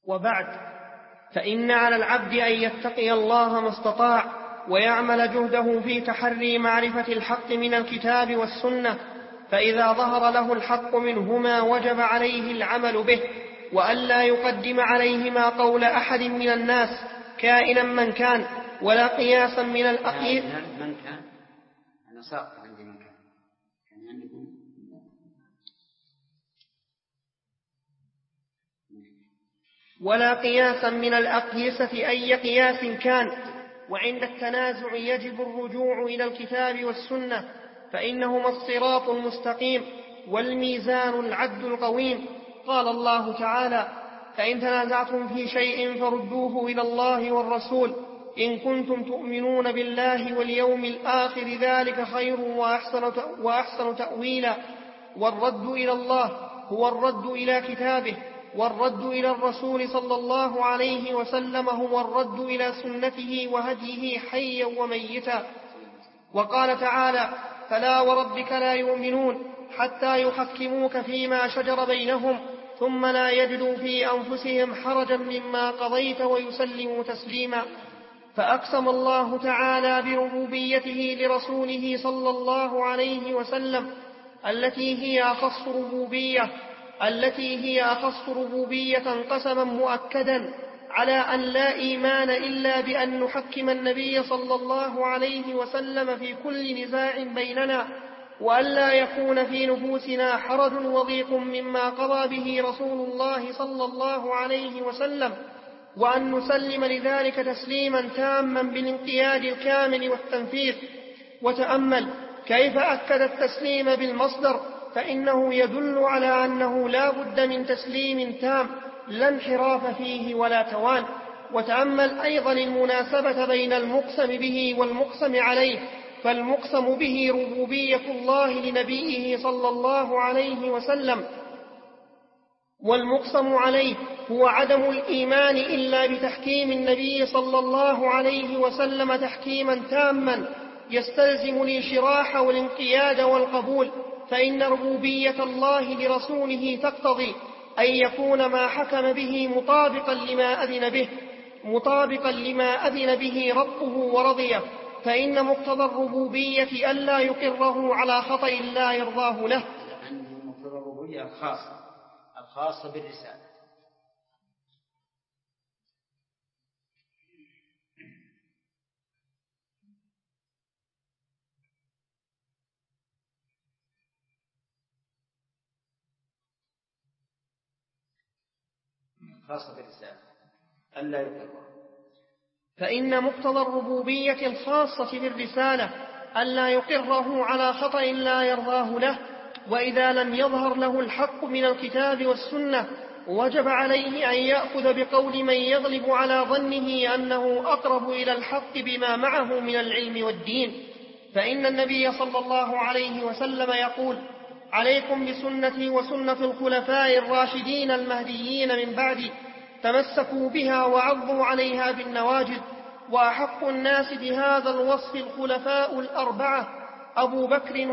وبعد، فإن على العبد أن يتقي الله ما استطاع ويعمل جهده في تحري معرفة الحق من الكتاب والسنة، فإذا ظهر له الحق منهما وجب عليه العمل به، وألا يقدم عليهما قول أحد من الناس كائنا من كان، ولا قياسا من الأقيس من كان أنا ساقط عندي من كان ولا قياسا من الأقيسة أي قياس كان. وعند التنازع يجب الرجوع إلى الكتاب والسنة، فإنهما الصراط المستقيم والميزان العدل القويم. قال الله تعالى: فإن تنازعتم في شيء فردوه إلى الله والرسول إن كنتم تؤمنون بالله واليوم الآخر ذلك خير وأحسن تأويلا. والرد إلى الله هو الرد إلى كتابه، والرد إلى الرسول صلى الله عليه وسلم هو الرد إلى سنته وهديه حيا وميتا. وقال تعالى: فلا وربك لا يؤمنون حتى يحكموك فيما شجر بينهم ثم لا يجدوا في أنفسهم حرجا مما قضيت ويسلموا تسليما. فأقسم الله تعالى بربوبيته لرسوله صلى الله عليه وسلم التي هي أخص ربوبية قسما مؤكدا على أن لا إيمان إلا بأن نحكم النبي صلى الله عليه وسلم في كل نزاع بيننا، وأن لا يكون في نفوسنا حرج وضيق مما قضى به رسول الله صلى الله عليه وسلم، وأن نسلم لذلك تسليما تاما بالانقياد الكامل والتنفيذ. وتأمل كيف أكد التسليم بالمصدر، فإنه يدل على أنه لا بد من تسليم تام لا انحراف فيه ولا توان. وتأمل أيضا المناسبة بين المقسم به والمقسم عليه، فالمقسم به ربوبية الله لنبيه صلى الله عليه وسلم، والمقسم عليه هو عدم الإيمان إلا بتحكيم النبي صلى الله عليه وسلم تحكيما تاما يستلزم الانشراح والانقياد والقبول. فإن ربوبية الله لرسوله تقتضي أن يكون ما حكم به مطابقا لما أذن به ربه ورضيه، فإن مقتضى الربوبية ألا يقره على خطأ لا يرضاه له. لأنه مقتضى الربوبية الخاصة بالرسالة. ألا يقره. فإن مقتضى الربوبية الخاصة بالرسالة ألا يقره على خطأ لا يرضاه له. وإذا لم يظهر له الحق من الكتاب والسنة وجب عليه أن يأخذ بقول من يغلب على ظنه أنه أقرب إلى الحق بما معه من العلم والدين. فإن النبي صلى الله عليه وسلم يقول: عليكم بسنتي وسنة الخلفاء الراشدين المهديين من بعدي، تمسكوا بها وعضوا عليها بالنواجذ. وأحق الناس بهذا الوصف الخلفاء الأربعة: أبو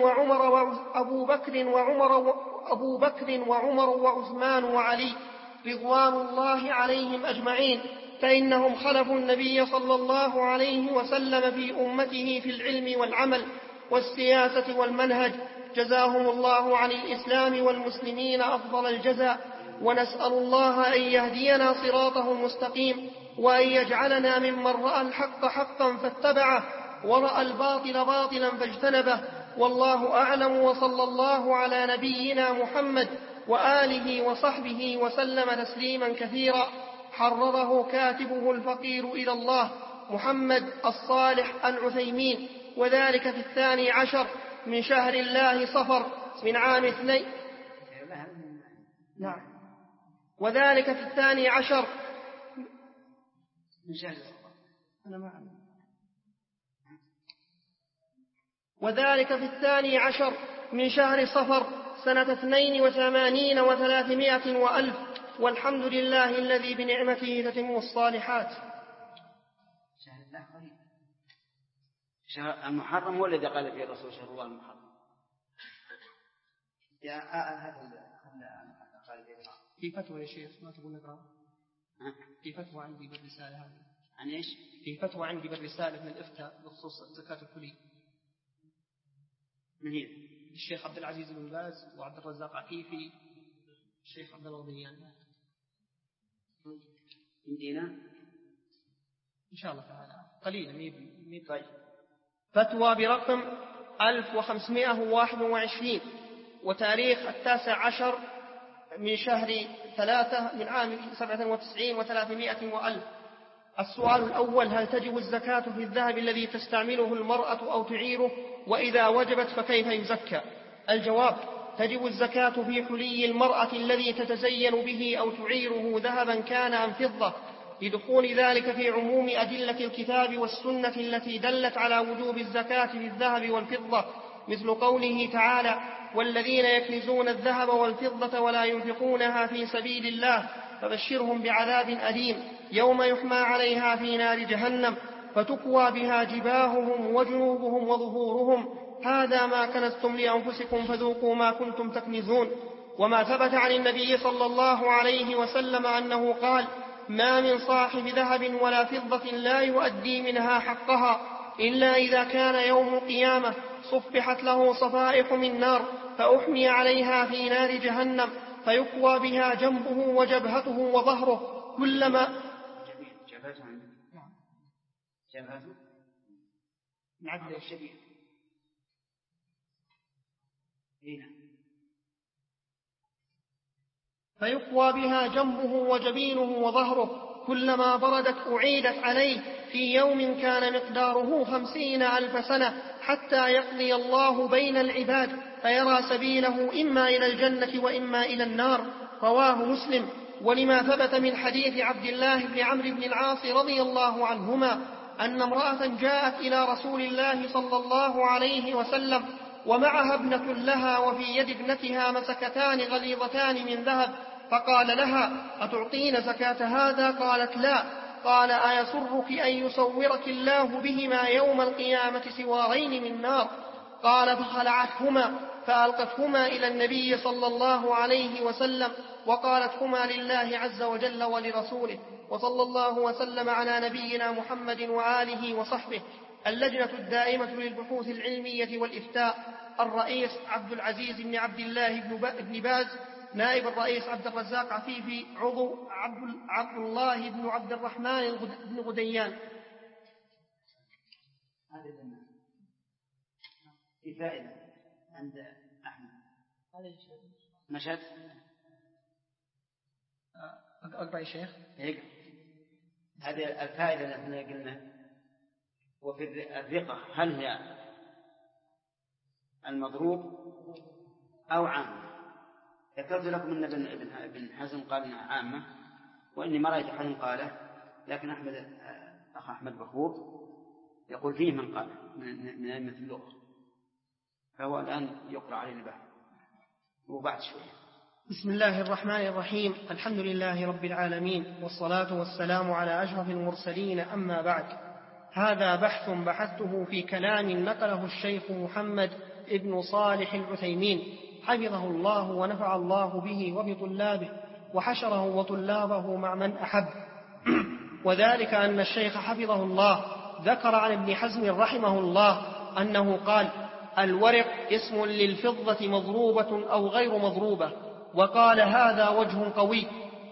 بكر وعمر وعثمان وعلي رضوان الله عليهم أجمعين، فإنهم خلفوا النبي صلى الله عليه وسلم في أمته في العلم والعمل والسياسة والمنهج، جزاهم الله عن الإسلام والمسلمين أفضل الجزاء. ونسأل الله أن يهدينا صراطه المستقيم، وأن يجعلنا ممن رأى الحق حقا فاتبعه ورأى الباطل باطلا فاجتنبه. والله أعلم، وصلى الله على نبينا محمد وآله وصحبه وسلم تسليما كثيرا. حرره كاتبه الفقير إلى الله محمد الصالح العثيمين، وذلك في 12 من شهر الله صفر من عام 2. نعم، وذلك في 12 من شهر صفر. وذلك في 12 من شهر صفر سنة 82 و300 وألف. والحمد لله الذي بنعمته تتم الصالحات. شهر الله قريب. شهر المحرم هو الذي قال فيه الرسول شهر الله المحرم. في فتوى يا شيخ ما تقول نقرأ. في فتوى عندي بالرسالة هذه. عن إيش؟ في فتوى عندي بالرسالة من الإفتاء بخصوص زكاة الكلي. من هي؟ الشيخ عبد العزيز بن باز وعبد الرزاق عفيفي الشيخ عبد الغضيان. عندنا إن شاء الله تعالى قليلا. طيب. فتوى برقم 1521 وتاريخ 19 من شهر 3 من عام 97 و300 وألف. السؤال الأول: هل تجب الزكاة في الذهب الذي تستعمله المرأة أو تعيره؟ وإذا وجبت فكيف يزكى؟ الجواب: تجب الزكاة في حلي المرأة الذي تتزين به أو تعيره ذهبا كان أم فضة، لدخول ذلك في عموم أدلة الكتاب والسنة التي دلت على وجوب الزكاة في الذهب والفضة، مثل قوله تعالى: والذين يكنزون الذهب والفضة ولا ينفقونها في سبيل الله فبشرهم بعذاب أليم يوم يحمى عليها في نار جهنم فتكوى بها جباههم وجنوبهم وظهورهم هذا ما كنزتم لأنفسكم فذوقوا ما كنتم تكنزون. وما ثبت عن النبي صلى الله عليه وسلم أنه قال: ما من صاحب ذهب ولا فضة لا يؤدي منها حقها إلا إذا كان يوم القيامة صفحت له صفائح من نار فأحمي عليها في نار جهنم فيكوى بها جنبه وجبهته وظهره كلما جبهته عدل الشبيه فيقوى بها جنبه وجبينه وظهره كلما بردت أعيدت عليه في يوم كان مقداره 50,000 سنة حتى يقضي الله بين العباد فيرى سبيله إما إلى الجنة وإما إلى النار. رواه مسلم. ولما ثبت من حديث عبد الله بن عمرو بن العاص رضي الله عنهما أن امرأة جاءت إلى رسول الله صلى الله عليه وسلم ومعها ابنة لها وفي يد ابنتها مسكتان غليظتان من ذهب فقال لها: أتعطين زكاة هذا؟ قالت: لا. قال: أيسرك أن يصورك الله بهما يوم القيامة سوارين من نار؟ قال: فخلعتهما فألقتهما إلى النبي صلى الله عليه وسلم وقالتهما لله عز وجل ولرسوله. وصلى الله وسلم على نبينا محمد وآله وصحبه. اللجنة الدائمة للبحوث العلمية والإفتاء: الرئيس عبد العزيز بن عبد الله بن باز، نائب الرئيس عبد الرزاق عفيفي، عضو عبد الله بن عبد الرحمن بن غديان. في فائدة عند أحمد مشهد أقرأ يا شيخ. هذه الفائدة التي قلنا. وفي الرقة هل هي المضروب أو عامة؟ ذكرت لكم أن ابن حزم قال إنها عامة، وإني ما رأيت حزم قاله، لكن أخ أحمد بخور يقول فيه من قال من أئمة اللغة، فهو الآن يقرأ عليه بعد وبعد شوية. بسم الله الرحمن الرحيم. الحمد لله رب العالمين، والصلاة والسلام على أشرف المرسلين، أما بعد. هذا بحث بحثته في كلام نقله الشيخ محمد ابن صالح العثيمين حفظه الله ونفع الله به وبطلابه وحشره وطلابه مع من أحب. وذلك أن الشيخ حفظه الله ذكر عن ابن حزم رحمه الله أنه قال: الورق اسم للفضة مضروبة أو غير مضروبة. وقال: هذا وجه قوي.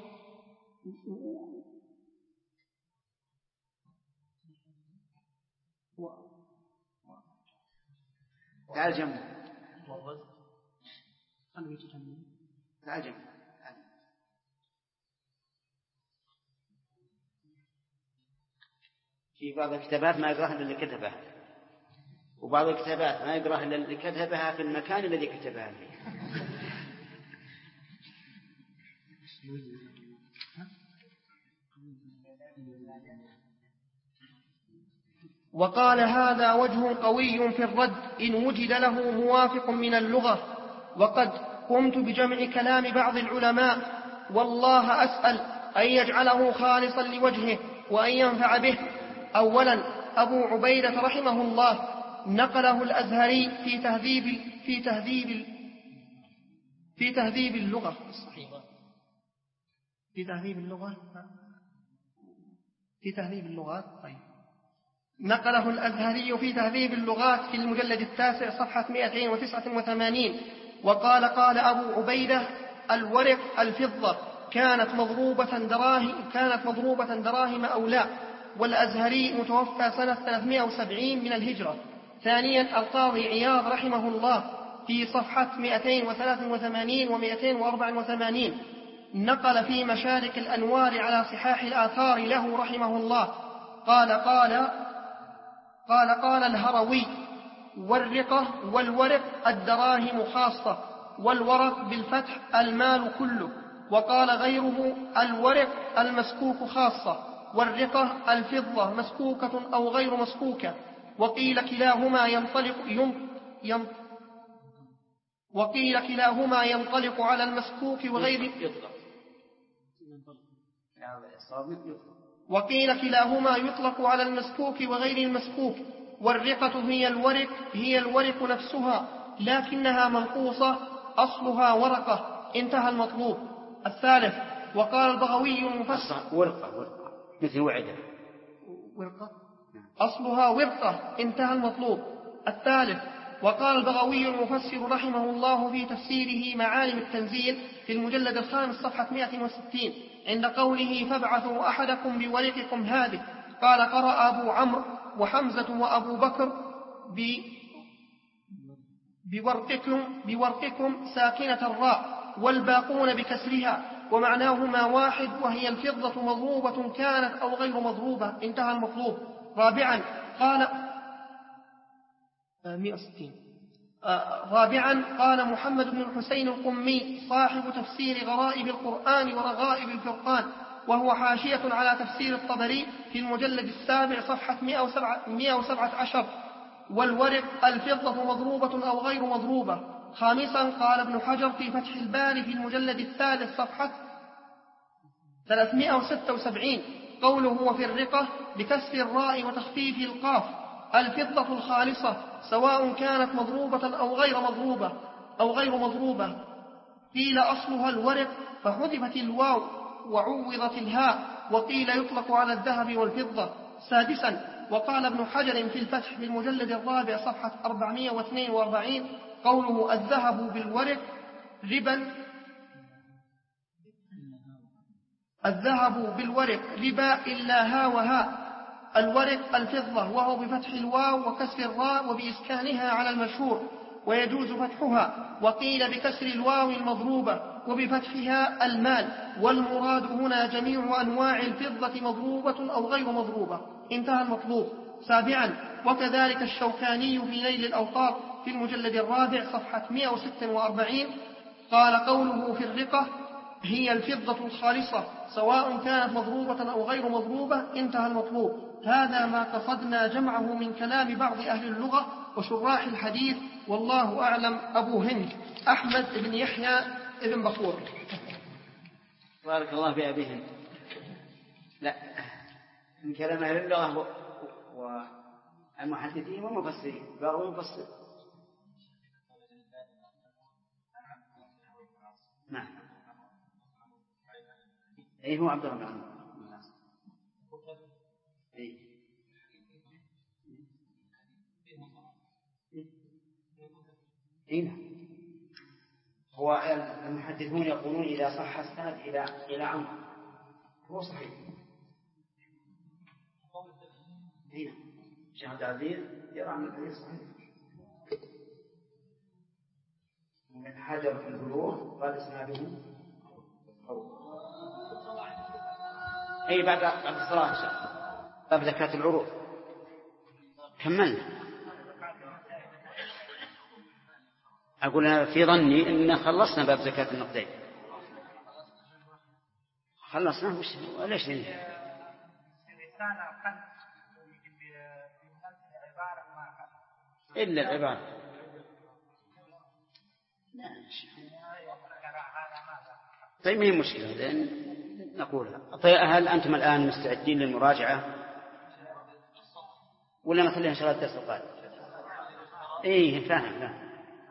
تعال جنبه. تعال جنبه. في بعض الكتابات ما يقرأها إلا اللي كتبها، وبعض الكتابات ما يقرأها إلا اللي كتبها في المكان الذي كتبها فيه. وقال: هذا وجه قوي في الرد إن وجد له موافق من اللغة. وقد قمت بجمع كلام بعض العلماء، والله أسأل أن يجعله خالصا لوجهه وأن ينفع به. أولا أبو عبيدة رحمه الله نقله الأزهري في تهذيب اللغة الصحيحة. في تهذيب اللغة في تهذيب اللغات. طيب. نقله الأزهري في تهذيب اللغات في المجلد 9 صفحة 289. وقال قال أبو عبيدة: الورق الفضة كانت مضروبة دراهم أو لا. والأزهري متوفى سنة 370 من الهجرة. ثانيا القاضي عياض رحمه الله في صفحة 283 و284 نقل في مشارك الأنوار على صحاح الآثار له رحمه الله قال الهروي: والرقة والورق الدراهم خاصة، والورق بالفتح المال كله. وقال غيره: الورق المسكوك خاصة، والرقة الفضة مسكوكة أو غير مسكوكة. وقيل كلاهما ينطلق على المسكوك وغير وقيل كلاهما يطلق على المسكوك وغير المسكوك. والرقة هي الورق نفسها، لكنها منقوصة، أصلها ورقة. انتهى المطلوب. الثالث وقال البغوي المفسر ورقة مثل وعدة أصلها ورقة. انتهى المطلوب. الثالث وقال البغوي المفسر رحمه الله في تفسيره معالم التنزيل في المجلد 5 صفحة 160 عند قوله: فابعثوا أحدكم بورقكم هذه. قال: قرأ أبو عمرو وحمزة وأبو بكر بورقكم ساكنة الراء، والباقون بكسرها، ومعناهما واحد، وهي الفضة مضروبة كانت أو غير مضروبة. انتهى المطلوب. رابعا قال محمد بن الحسين القمي صاحب تفسير غرائب القرآن ورغائب الفرقان، وهو حاشية على تفسير الطبري في المجلد 7 صفحة 117: والورق الفضة مضروبة أو غير مضروبة. خامسا قال ابن حجر في فتح الباري في المجلد 3 صفحة 376: قوله وفي الرقة بكسر الراء وتخفيف القاف: الفضة الخالصة سواء كانت مضروبة أو غير مضروبة. قيل أصلها الورق فحذفت الواو وعوضت الهاء، وقيل يطلق على الذهب والفضة. سادسا وقال ابن حجر في الفتح في المجلد 4 صفحة 442: قوله الذهب بالورق ربا إلا ها وها. الورق الفضة، وهو بفتح الواو وكسر الراء وبإسكانها على المشهور، ويجوز فتحها. وقيل بكسر الواو المضروبة وبفتحها المال، والمراد هنا جميع أنواع الفضة مضروبة أو غير مضروبة. انتهى المطلوب. سابعا وكذلك الشوكاني في نيل الأوطار في المجلد 4 صفحة 146: قال قوله في الرقة هي الفضة الخالصة سواء كانت مضروبة أو غير مضروبة. انتهى المطلوب. هذا ما قصدنا جمعه من كلام بعض أهل اللغة وشراح الحديث، والله أعلم. أبو هند أحمد بن يحيى بن بخور. بارك الله في أبي هند. لا، من كلام أهل اللغة والمحدثين والمفسرين. بعض المفسرين نعم. أي هو عبد الله بن هو المحدثون يقولون إذا صح السند إلى عمرو هو صحيح. هنا شيخ عبد العزيز يرى أن الحديث صحيح. ومن حجر في البلوغ قال إسناده أي بعد الصلاة باب زكاة العروض كملنا. أقول أنا في ظني أننا خلصنا باب زكاة النقدين. خلصنا وليش ننهي؟ إلا العبارة. طيب ما هي مشكلة لأن نقولها. طيب هل أنتم الآن مستعدين للمراجعة ولا نخليها إن شاء الله الدرس القادم؟ إيه فاهم.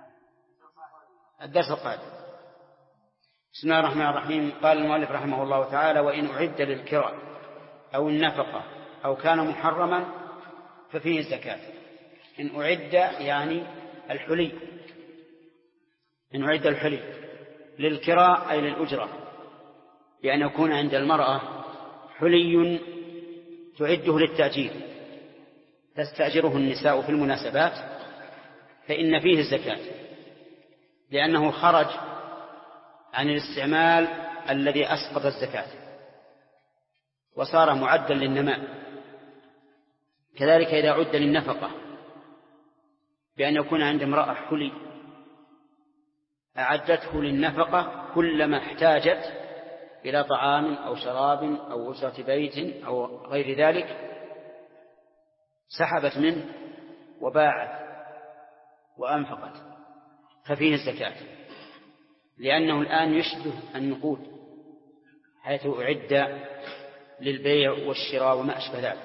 الدرس القادم. بسم الله الرحمن الرحيم. قال المؤلف رحمه الله تعالى: وإن أعد للكرة أو النفقة أو كان محرما ففيه الزكاة. إن أعد يعني الحلي، إن أعد الحلي للكراء أي للأجرة، بأن يكون عند المرأة حلي تعده للتأجير تستأجره النساء في المناسبات، فإن فيه الزكاة، لأنه خرج عن الاستعمال الذي أسقط الزكاة وصار معدا للنماء. كذلك إذا عد للنفقة بأن يكون عند امرأة حلي أعدته للنفقة كلما احتاجت إلى طعام أو شراب أو أسرة بيت أو غير ذلك، سحبت منه وباعت وأنفقت، ففيه الزكاة، لأنه الآن يشبه النقود حيث أعد للبيع والشراء وما أشبه ذلك.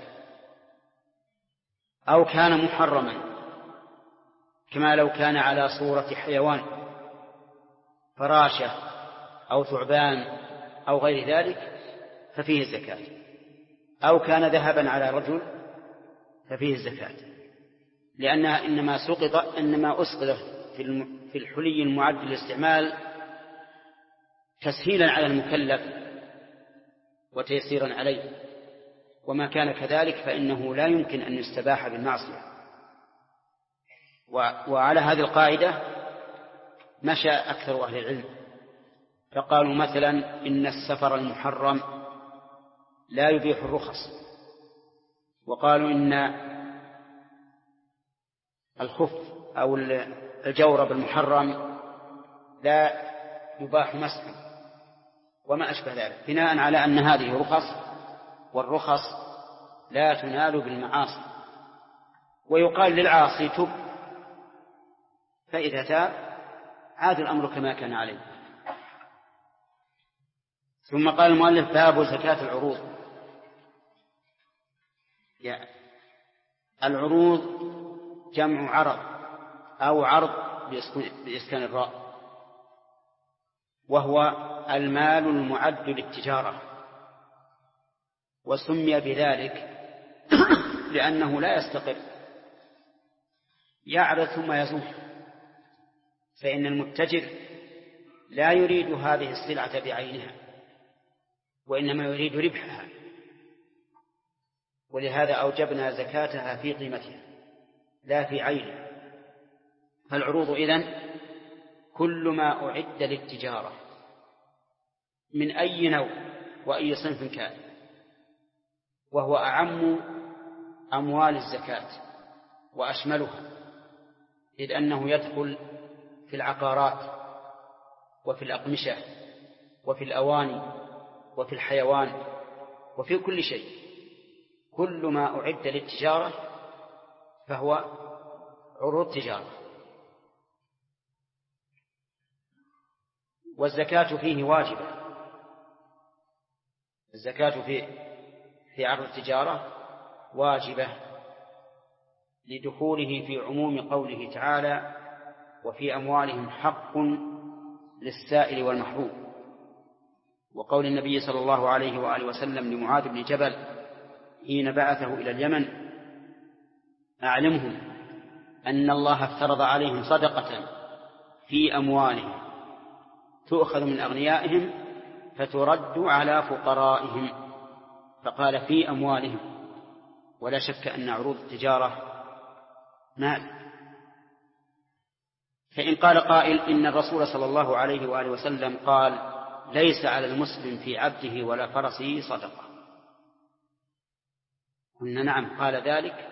أو كان محرما كما لو كان على صورة حيوان، فراشة أو ثعبان أو غير ذلك، ففيه الزكاة. أو كان ذهبا على رجل ففيه الزكاة، لأنها إنما أسقط في الحلي المعد للاستعمال تسهيلا على المكلف وتيسيرا عليه، وما كان كذلك فإنه لا يمكن أن يستباح بالمعصية. وعلى هذه القاعدة مشى أكثر أهل العلم، فقالوا مثلا إن السفر المحرم لا يبيح الرخص، وقالوا إن الخف أو الجورب المحرم لا يباح مسحه وما أشبه ذلك، بناء على أن هذه رخص، والرخص لا تنال بالمعاصي. ويقال للعاصي تب، فإذا تاب عاد الأمر كما كان عليه. ثم قال المؤلف باب زكاة العروض. العروض جمع عرض أو عرض بإسكان الراء، وهو المال المعد للتجارة، وسمي بذلك لأنه لا يستقر، يعرض ثم يزول، فإن المتجر لا يريد هذه السلعة بعينها وإنما يريد ربحها، ولهذا أوجبنا زكاتها في قيمتها لا في عينها. فالعروض إذن كل ما أعد للتجارة من أي نوع وأي صنف كان، وهو أعم أموال الزكاة وأشملها، إذ أنه يدخل في العقارات وفي الأقمشة وفي الأواني وفي الحيوان وفي كل شيء. كل ما أعد للتجارة فهو عروض تجارة. والزكاة فيه واجبة، الزكاة في عرض التجارة واجبة لدخوله في عموم قوله تعالى وفي أموالهم حق للسائل والمحروم، وقول النبي صلى الله عليه وآله وسلم لمعاذ بن جبل حين بعثه إلى اليمن أعلمهم أن الله افترض عليهم صدقة في أموالهم تؤخذ من أغنيائهم فترد على فقرائهم، فقال في أموالهم، ولا شك أن عروض التجارة مال. فإن قال قائل إن الرسول صلى الله عليه وآله وسلم قال ليس على المسلم في عبده ولا فرسه صدقة، قلنا نعم قال ذلك،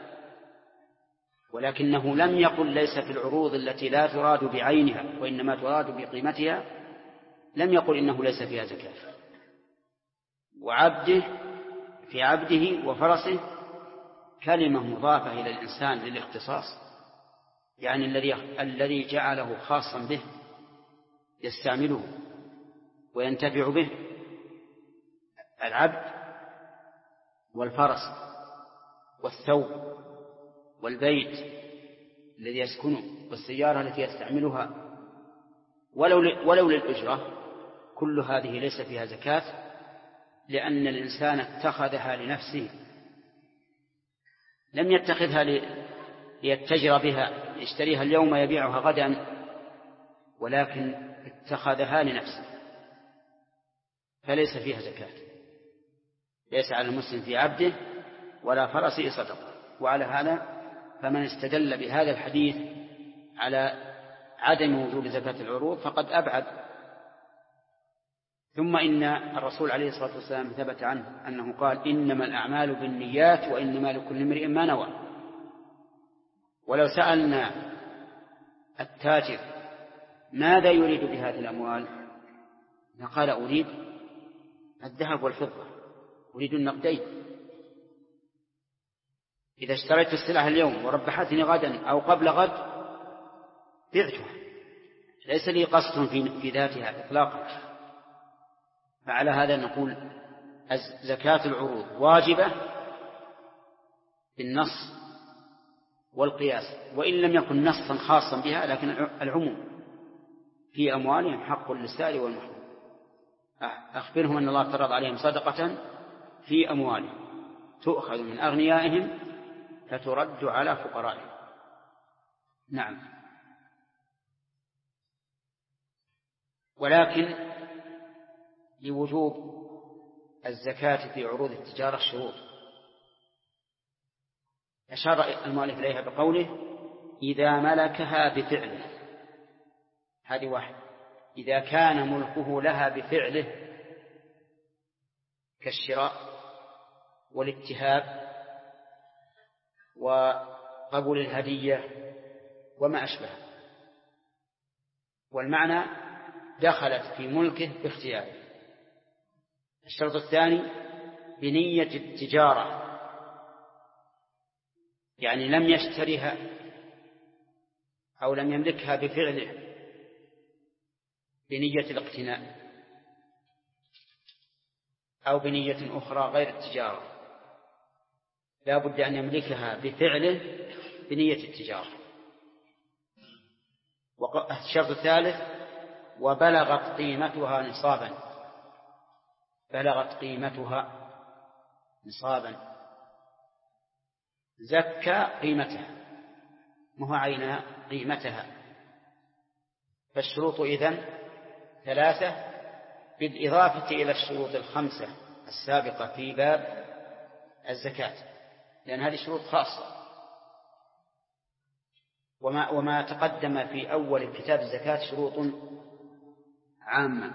ولكنه لم يقل ليس في العروض التي لا تراد بعينها وإنما تراد بقيمتها، لم يقل إنه ليس فيها زكاة. وعبده في عبده وفرسه كلمة مضافة إلى الإنسان للاختصاص، يعني الذي جعله خاصا به يستعمله وينتفع به، العبد والفرس والثوب والبيت الذي يسكنه والسيارة التي يستعملها ولو للأجرة، كل هذه ليس فيها زكاة لأن الإنسان اتخذها لنفسه، لم يتخذها ليتجر بها، يشتريها اليوم يبيعها غدا، ولكن اتخذها لنفسه، فليس فيها زكاة. ليس على المسلم في عبده ولا فرسه صدقة. وعلى هذا فمن استدل بهذا الحديث على عدم وجوب زكاة العروض فقد أبعد. ثم إن الرسول عليه الصلاة والسلام ثبت عنه أنه قال: إنما الأعمال بالنيات وإنما لكل امرئ ما نوى. ولو سألنا التاجر ماذا يريد بهذه الأموال فقال: أريد الذهب والفضة، أريد النقدين. إذا اشتريت السلعة اليوم وربحتني غدا أو قبل غد بعتها، ليس لي قصد في ذاتها إطلاقا. فعلى هذا نقول زكاة العروض واجبة بالنص والقياس، وإن لم يكن نصا خاصا بها، لكن العموم: في أموالهم حق للسائل والمحروم. أخبرهم أن الله افترض عليهم صدقة في أموالهم تؤخذ من أغنيائهم فترد على فقرائهم. نعم. ولكن لوجوب الزكاة في عروض التجارة شروط أشار المؤلف إليها بقوله: إذا ملكها بفعله. هذه واحد. إذا كان ملكه لها بفعله كالشراء والاتهاب وقبول الهدية وما أشبه. والمعنى دخلت في ملكه باختياره. الشرط الثاني بنية التجارة، يعني لم يشتريها أو لم يملكها بفعله بنية الاقتناء أو بنية أخرى غير التجارة، لا بد أن يملكها بفعله بنية التجارة. الشرط الثالث وبلغت قيمتها نصابا. بلغت قيمتها نصابا، زكى قيمتها، ما هو عينها، قيمتها. فالشروط إذن ثلاثة بالإضافة إلى الشروط الخمسة السابقة في باب الزكاة، لأن هذه شروط خاصة. وما تقدم في أول كتاب الزكاة شروط عامة.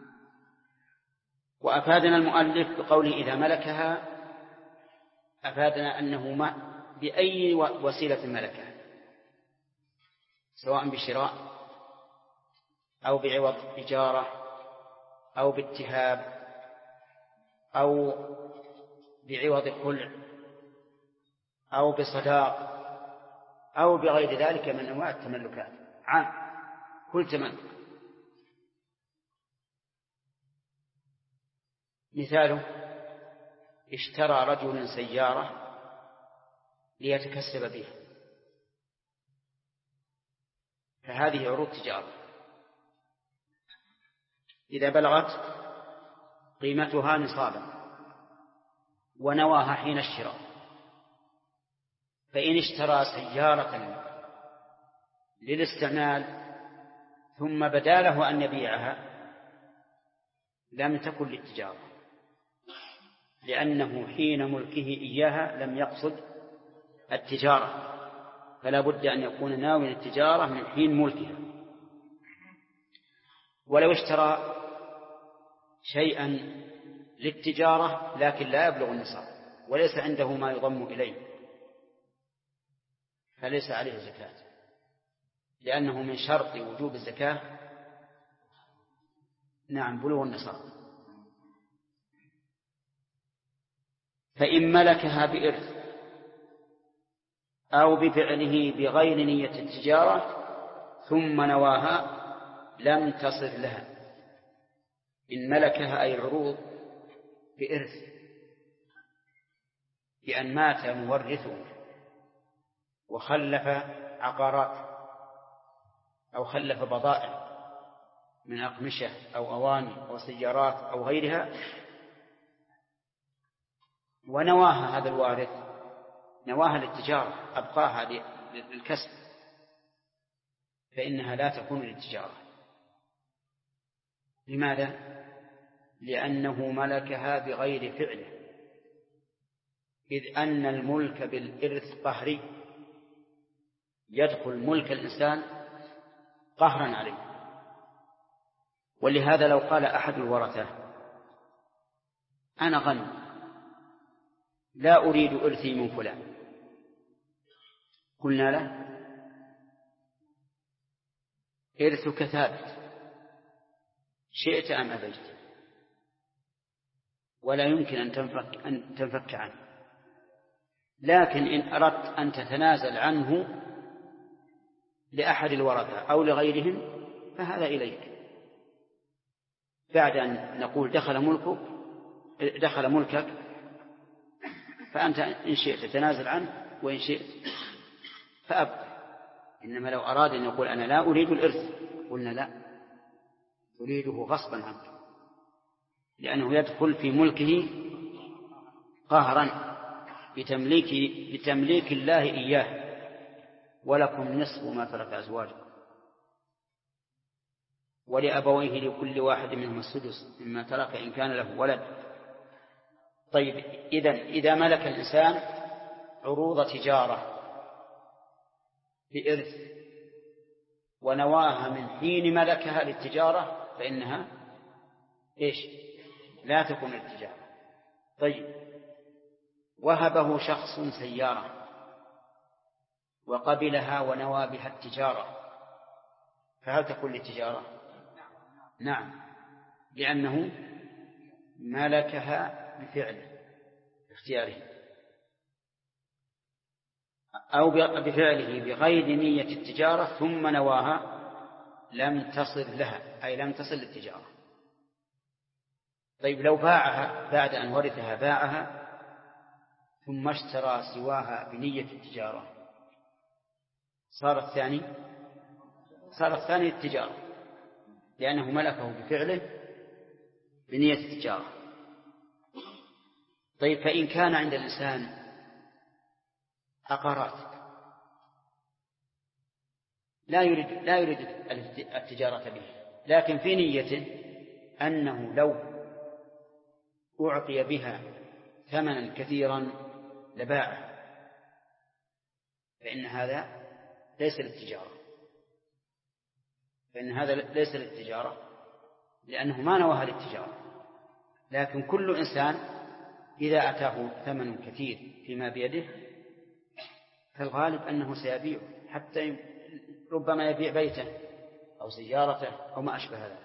وأفادنا المؤلف بقوله إذا ملكها، أفادنا أنه ما بأي وسيلة ملكها، سواء بشراء أو بعوض إجارة أو باتهاب أو بعوض خلع أو بصداق أو بغير ذلك من أنواع التملكات، عام كل تملك. مثاله: اشترى رجل سيارة ليتكسب بها، فهذه عروض تجارة. إذا بلغت قيمتها نصابا ونواها حين الشراء، فإن اشترى سيارة للاستعمال ثم بدا له أن يبيعها لم تكن للتجارة، لأنه حين ملكه إياها لم يقصد التجارة، فلا بد أن يكون ناوي التجارة من حين ملكها. ولو اشترى شيئا للتجارة لكن لا يبلغ النصاب وليس عنده ما يضم إليه فليس عليه زكاة، لأنه من شرط وجوب الزكاة نعم بلوغ النصاب. فإن ملكها بإرث أو بفعله بغير نية التجارة ثم نواها لم تصر لها. إن ملكها أي العروض بإرث، بأن مات مورثه وخلف عقارات أو خلف بضائع من أقمشة أو أواني أو سيارات أو غيرها، ونواها هذا الوارث نواها للتجارة أبقاها للكسب، فإنها لا تكون للتجارة. لماذا؟ لأنه ملكها بغير فعله، إذ أن الملك بالإرث قهري، يدخل ملك الإنسان قهرا عليه. ولهذا لو قال أحد الورثة أنا غني لا أريد إرثي من فلان، قلنا له إرثك ثابت شئت أم أبيت، ولا يمكن أن تنفك عنه. لكن إن أردت أن تتنازل عنه لأحد الورثة أو لغيرهم فهذا إليك، بعد أن نقول دخل ملكك فأنت إن شئت تنازل عنه وإن شئت فأبقى. إنما لو أراد أن يقول أنا لا أريد الإرث قلنا لا، تريده غصبا عنك، لأنه يدخل في ملكه قهرا بتمليك الله إياه. ولكم نصف ما ترك أزواجكم ولأبويه لكل واحد منهم السدس مما ترك إن كان له ولد. طيب إذا ملك الإنسان عروض تجارة بإرث ونواها من حين ملكها للتجارة فإنها لا تكون للتجارة. طيب وهبه شخص سيارة وقبلها ونوى بها التجارة، فهل تكون للتجارة؟ نعم، لأنه ملكها بفعله باختياره أو بفعله بغير نية التجارة ثم نواها لم تصل لها، أي لم تصل للتجارة. طيب لو باعها بعد أن ورثها باعها ثم اشترى سواها بنية التجارة صار الثاني التجارة، لأنه ملكه بفعله بنية التجارة. طيب فإن كان عند الإنسان عقارات لا يريد التجارة به، لكن في نيته أنه لو أعطي بها ثمنا كثيرا لباعه، فإن هذا ليس للتجارة، لأنه ما نواها للتجارة. لكن كل إنسان إذا أتاه ثمن كثير فيما بيده فالغالب أنه سيبيعه، حتى ربما يبيع بيته أو سيارته أو ما أشبه ذلك.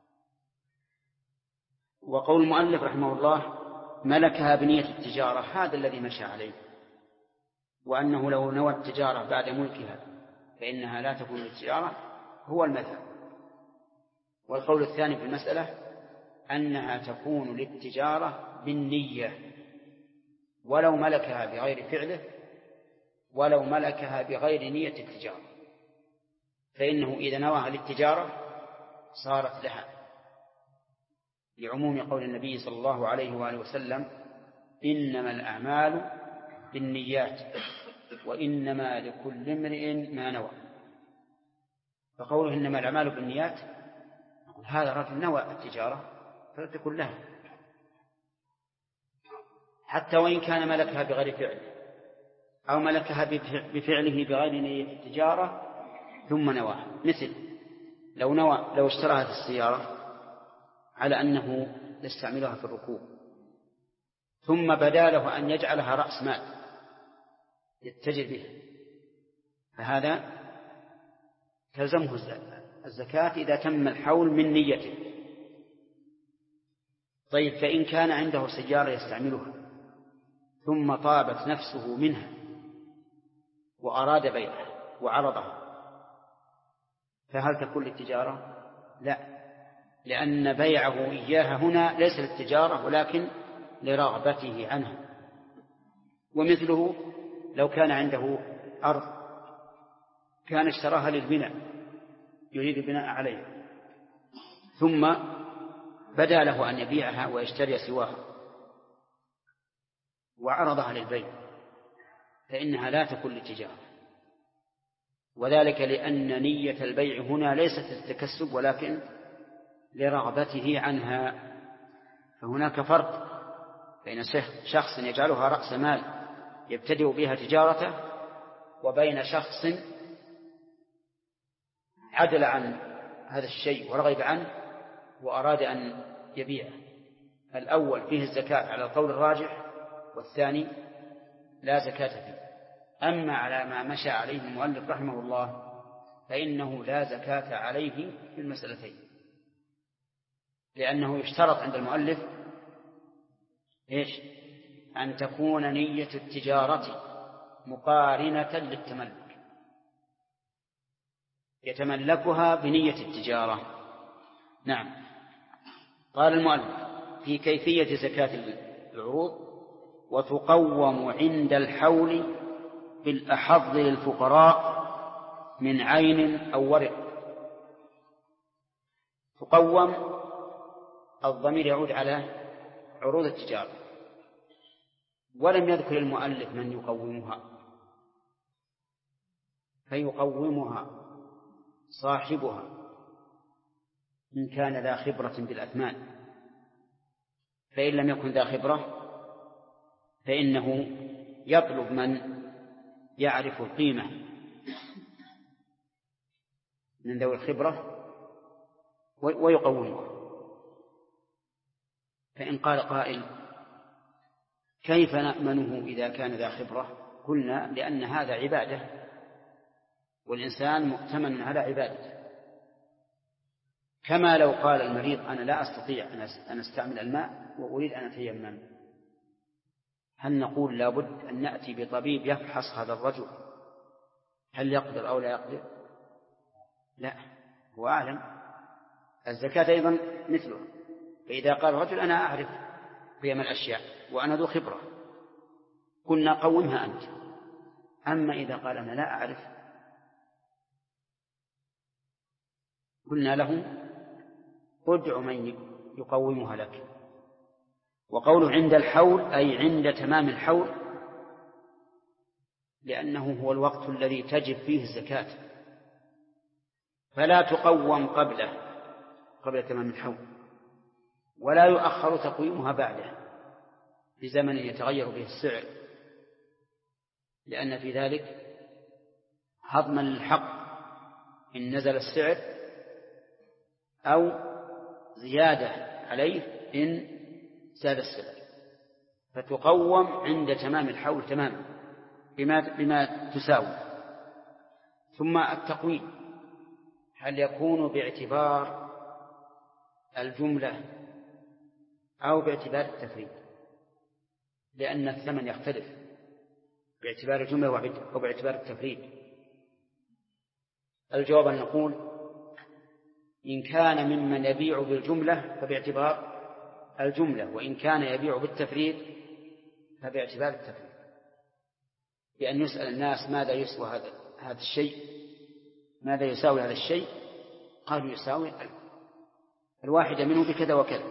وقول المؤلف رحمه الله ملكها بنية التجارة هذا الذي مشى عليه، وأنه لو نوى التجارة بعد ملكها فإنها لا تكون للتجارة هو المذهب. والقول الثاني في المسألة أنها تكون للتجارة بالنية، ولو ملكها بغير فعله ولو ملكها بغير نية التجارة، فإنه إذا نواها للتجارة صارت لها، لعموم قول النبي صلى الله عليه وآله وسلم إنما الأعمال بالنيات وإنما لكل امرئ ما نوى. فقوله إنما الأعمال بالنيات نقول هذا رجل نوى التجارة فتكون لها، حتى وإن كان ملكها بغير فعله أو ملكها بفعله بغير نية التجارة ثم نواها. مثل لو اشترى هذه السيارة على أنه يستعملها في الركوب ثم بدا له أن يجعلها رأس مال يتجر به، فهذا تلزمه الزكاة إذا تم الحول من نيته. طيب فإن كان عنده سيارة يستعملها ثم طابت نفسه منها وأراد بيعها وعرضها فهل تكون للتجارة؟ لا، لأن بيعه إياها هنا ليس للتجارة ولكن لرغبته عنها. ومثله لو كان عنده أرض كان اشتراها للبناء يريد البناء عليها ثم بدا له أن يبيعها ويشتري سواها، وعرضها للبيع فإنها لا تكون للتجارة، وذلك لأن نية البيع هنا ليست التكسب ولكن لرغبته عنها. فهناك فرق بين شخص يجعلها رأس مال يبتدئ بها تجارته وبين شخص عدل عن هذا الشيء ورغب عنه وأراد أن يبيعه. الأول فيه الزكاة على القول الراجح، والثاني لا زكاة فيه. أما على ما مشى عليه المؤلف رحمه الله فإنه لا زكاة عليه في المسألتين، لأنه يشترط عند المؤلف أن تكون نية التجارة مقارنة للتملك، يتملكها بنية التجارة. نعم. قال المؤلف في كيفية زكاة العروض: وتقوم عند الحول بالأحظ للفقراء من عين أو ورق. تقوم الضمير يعود على عروض التجارة، ولم يذكر المؤلف من يقومها، فيقومها صاحبها إن كان ذا خبرة بالأثمان، فإن لم يكن ذا خبرة فإنه يطلب من يعرف القيمة من ذوي الخبرة ويقومها. فإن قال قائل: كيف نأمنه إذا كان ذا خبرة؟ قلنا: لأن هذا عبادة، والإنسان مؤتمن على عبادته، كما لو قال المريض: أنا لا أستطيع أن أستعمل الماء وأريد أن أتيمم، هل نقول لابد أن نأتي بطبيب يفحص هذا الرجل هل يقدر أو لا يقدر؟ لا، هو أعلم. الزكاة أيضا مثله، فإذا قال الرجل: أنا أعرف قيم الأشياء وأنا ذو خبرة، قلنا: قومها أنت. أما إذا قال: أنا لا أعرف، قلنا له: ادع من يقومها لك. وقوله عند الحول أي عند تمام الحول، لأنه هو الوقت الذي تجب فيه الزكاة، فلا تقوم قبل تمام الحول، ولا يؤخر تقويمها بعده بزمن يتغير به السعر، لأن في ذلك هضما للحق إن نزل السعر، أو زيادة عليه إن زاد السعر، فتقوم عند تمام الحول تماما بما تساوي. ثم التقويم هل يكون باعتبار الجملة أو باعتبار التفريد؟ لأن الثمن يختلف باعتبار الجملة وباعتبار التفريد. الجواب أن نقول: إن كان ممن يبيع بالجملة فباعتبار الجملة، وإن كان يبيع بالتفريد فباعتبار التفريد، بأن يسأل الناس: ماذا يسوى هذا الشيء؟ ماذا يساوي هذا الشيء؟ قالوا: يساوي الواحدة منه بكذا وكذا.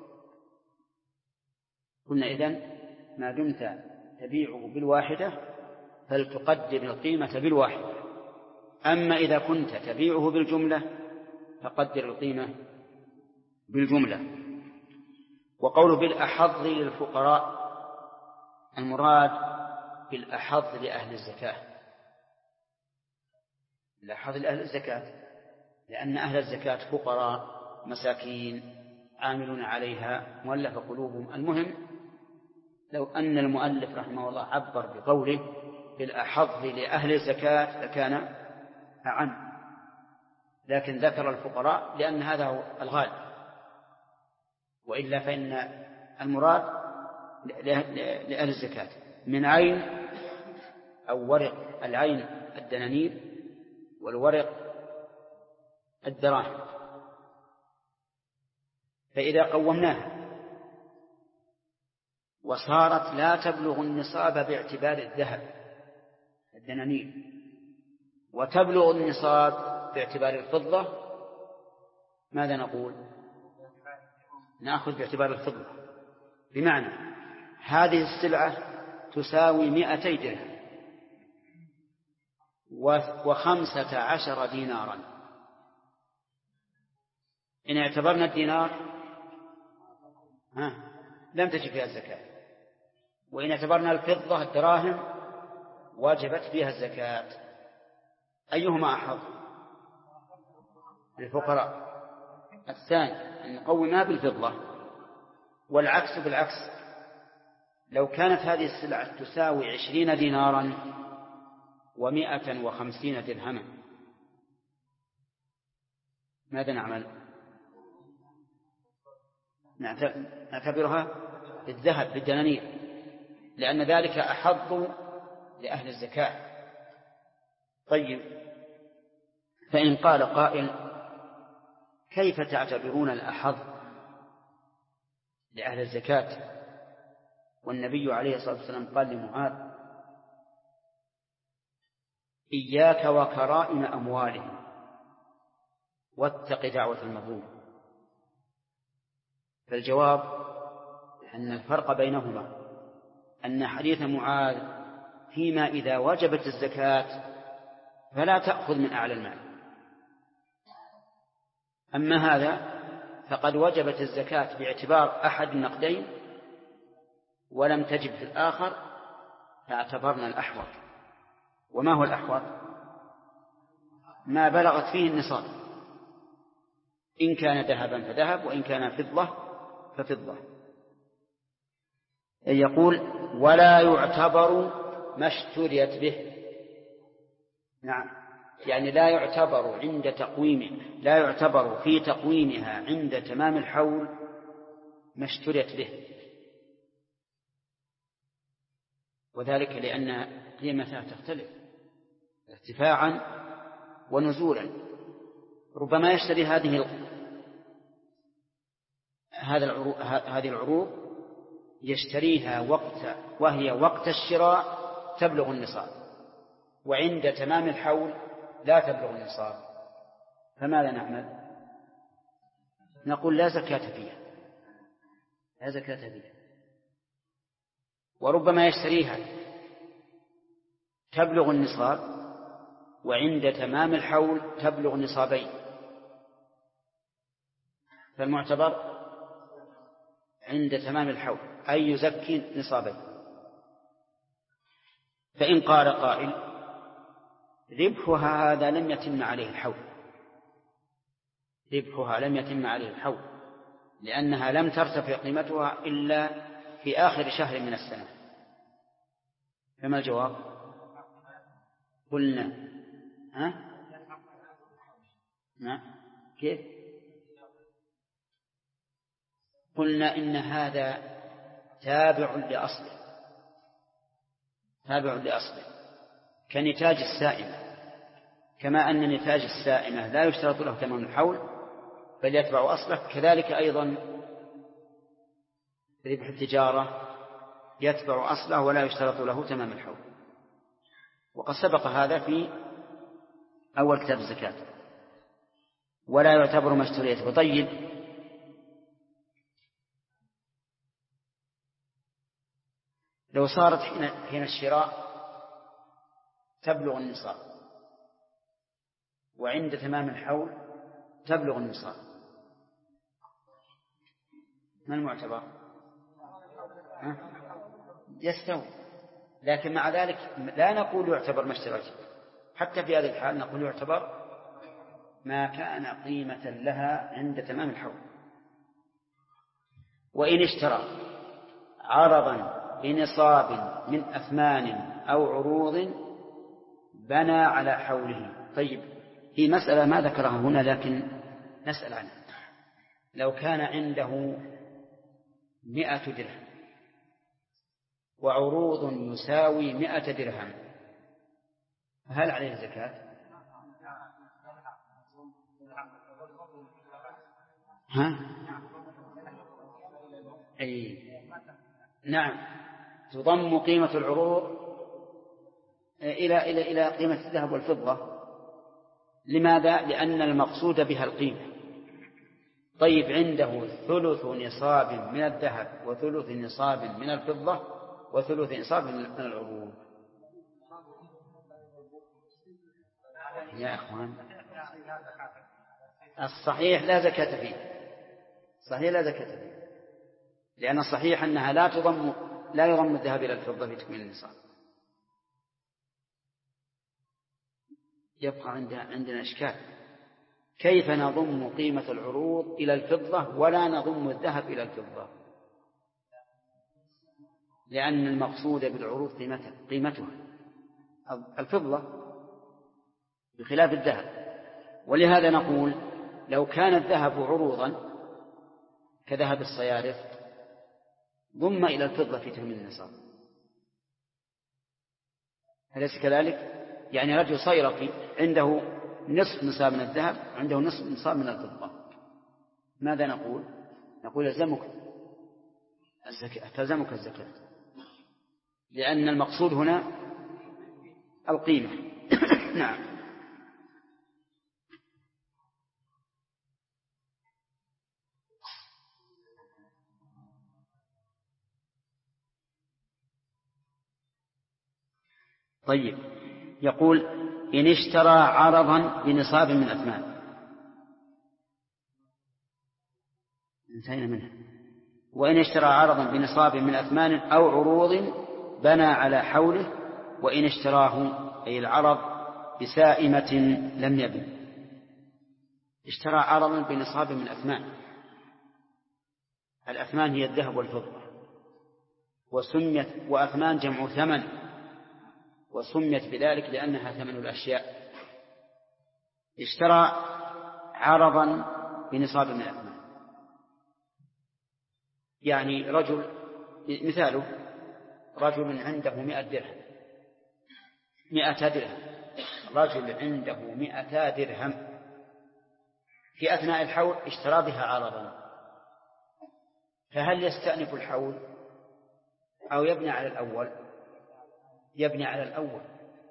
قلنا: إذن ما دمت تبيعه بالواحدة فلتقدر القيمة بالواحدة، أما إذا كنت تبيعه بالجملة فقدر القيمة بالجملة. وقوله بالأحظ للفقراء، المراد بالأحظ لأهل الزكاة، الأحظ لأهل الزكاة، لأن أهل الزكاة فقراء مساكين عاملون عليها مؤلف قلوبهم. المهم لو أن المؤلف رحمه الله عبر بقوله بالأحظ لأهل الزكاة لكان أعم، لكن ذكر الفقراء لأن هذا هو الغالب، وإلا فإن المراد لأهل الزكاة من عين أو ورق. العين الدنانير والورق الدراهم. فإذا قومناها وصارت لا تبلغ النصاب باعتبار الذهب الدنانير، وتبلغ النصاب باعتبار الفضة، ماذا نقول؟ نأخذ باعتبار الفضة، بمعنى هذه السلعة تساوي 200 درهم 15 دينارا. إن اعتبرنا الدينار لم تجب فيها الزكاة، وإن اعتبرنا الفضة الدراهم وجبت فيها الزكاة. أيهما أحظ؟ للفقراء. الثاني أن نقومها بالفضة، والعكس بالعكس. لو كانت هذه السلعة تساوي 20 دينارا 150 درهما ماذا نعمل؟ نعتبرها بالذهب بالدنانير، لأن ذلك أحظ لأهل الزكاة. طيب، فإن قال قائل كيف تعتبرون الأحظ لأهل الزكاة والنبي عليه الصلاة والسلام قال لمعاذ إياك وكرائم أموالهم واتق دعوة المظلوم؟ فالجواب أن الفرق بينهما أن حديث معاذ فيما إذا وجبت الزكاة فلا تأخذ من أعلى المال، أما هذا فقد وجبت الزكاة باعتبار أحد النقدين ولم تجب في الآخر، فاعتبرنا الأحوط. وما هو الأحوط؟ ما بلغت فيه النصاب، إن كان ذهبا فذهب، وإن كان فضة ففضة. يقول ولا يعتبر ما اشتريت به. نعم، يعني لا يعتبر في تقويمها عند تمام الحول ما اشتريت به، وذلك لأن قيمتها تختلف ارتفاعا ونزولا. ربما يشتري هذه العروض يشتريها وهي وقت الشراء تبلغ النصاب، وعند تمام الحول لا تبلغ النصاب، فماذا نعمل؟ نقول لا زكاة فيها، لا زكاة فيها. وربما يشتريها تبلغ النصاب وعند تمام الحول تبلغ نصابين، فالمعتبر عند تمام الحول أي يزكي نصابين. فإن قال قائل ربحها هذا لم يتم عليه الحول، ربحها لم يتم عليه الحول لأنها لم ترتفع قيمتها إلا في آخر شهر من السنة، فما الجواب؟ قلنا كيف؟ قلنا إن هذا تابع لأصله كنتاج السائمة، كما أن نتاج السائمة لا يشترط له تمام الحول بل يتبع أصله، كذلك أيضا ربح التجارة يتبع أصله ولا يشترط له تمام الحول. وقد سبق هذا في أول كتاب الزكاة. ولا يعتبر ما اشتريت به. طيب، لو صارت حين الشراء تبلغ النصاب وعند تمام الحول تبلغ النصاب، ما المعتبر؟ يستوي، لكن مع ذلك لا نقول يعتبر ما اشتريت، حتى في هذه الحال نقول يعتبر ما كان قيمة لها عند تمام الحول. وإن اشترى عرضا بنصاب من أثمان أو عروض بنى على حوله. طيب، هي مسألة ما ذكرها هنا لكن نسأل عنها. لو كان عنده 100 درهم وعروض يساوي 100 درهم، هل عليه زكاة؟ نعم، تضم قيمة العروض إلى قيمة الذهب والفضة. لماذا؟ لأن المقصود بها القيمة. طيب، عنده ثلث نصاب من الذهب وثلث نصاب من الفضة، وثلث نصاب من العروض. يا إخوان الصحيح لا زكاة فيه، صحيح لا زكاة فيه، لأن الصحيح أنها لا يضم الذهب إلى الفضة في تكميل النصاب. يبقى عندنا إشكال، كيف نضم قيمة العروض إلى الفضة ولا نضم الذهب إلى الفضة؟ لأن المقصود بالعروض قيمتها الفضة بخلاف الذهب. ولهذا نقول لو كان الذهب عروضا كذهب الصيارف ضم إلى الفضة في تكميل النصاب، أليس كذلك؟ يعني رجل صيرفي عنده نصف نصاب من الذهب، عنده نصف نصاب من الفضة، ماذا نقول؟ نقول تلزمك الزكاة، لأن المقصود هنا القيمة. نعم. طيب، يقول إن اشترى عرضا بنصاب من أثمان، انتهينا منها. وإن اشترى عرضا بنصاب من أثمان أو عروض بنى على حوله، وإن اشتراه أي العرض بسائمة لم يبن. اشترى عرضا بنصاب من أثمان، الأثمان هي الذهب والفضة، وأثمان جمع ثمن، وسميت بذلك لأنها ثمن الأشياء. اشترى عرضا بنصاب من الأثمان، يعني مثاله رجل عنده 100 درهم، 100 درهم، رجل عنده 100 درهم، في أثناء الحول اشترى بها عرضا، فهل يستأنف الحول أو يبني على الأول؟ يبني على الأول.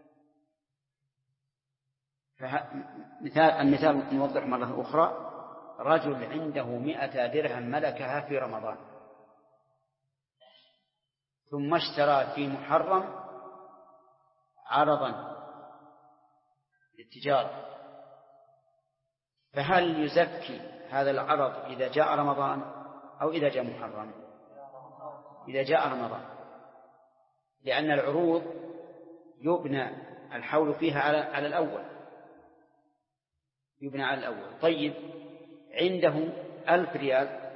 المثال نوضح مرة أخرى، رجل عنده 100 درهم ملكها في رمضان، ثم اشترى في محرم عرضا للتجارة، فهل يزكي هذا العرض إذا جاء رمضان أو إذا جاء محرم؟ إذا جاء رمضان، لأن العروض يبنى الحول فيها على الأول، يبنى على الأول. طيب، عنده 1000 ريال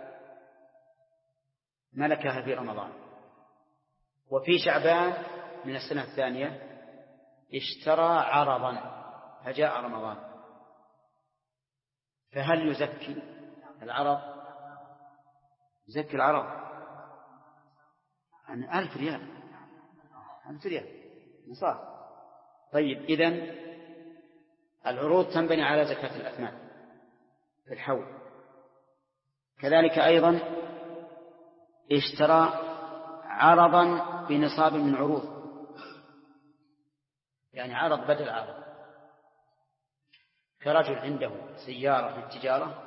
ملكها في رمضان، وفي شعبان من السنة الثانية اشترى عرضا فجاء رمضان، فهل يزكي العرض؟ يزكي العرض عن 1000 ريال، 1000 ريال نصاب. طيب، إذن العروض تنبني على زكاة الأثمان في الحول. كذلك أيضا اشترى عرضا بنصاب من عروض، يعني عرض بدل عرض، كرجل عنده سيارة للتجارة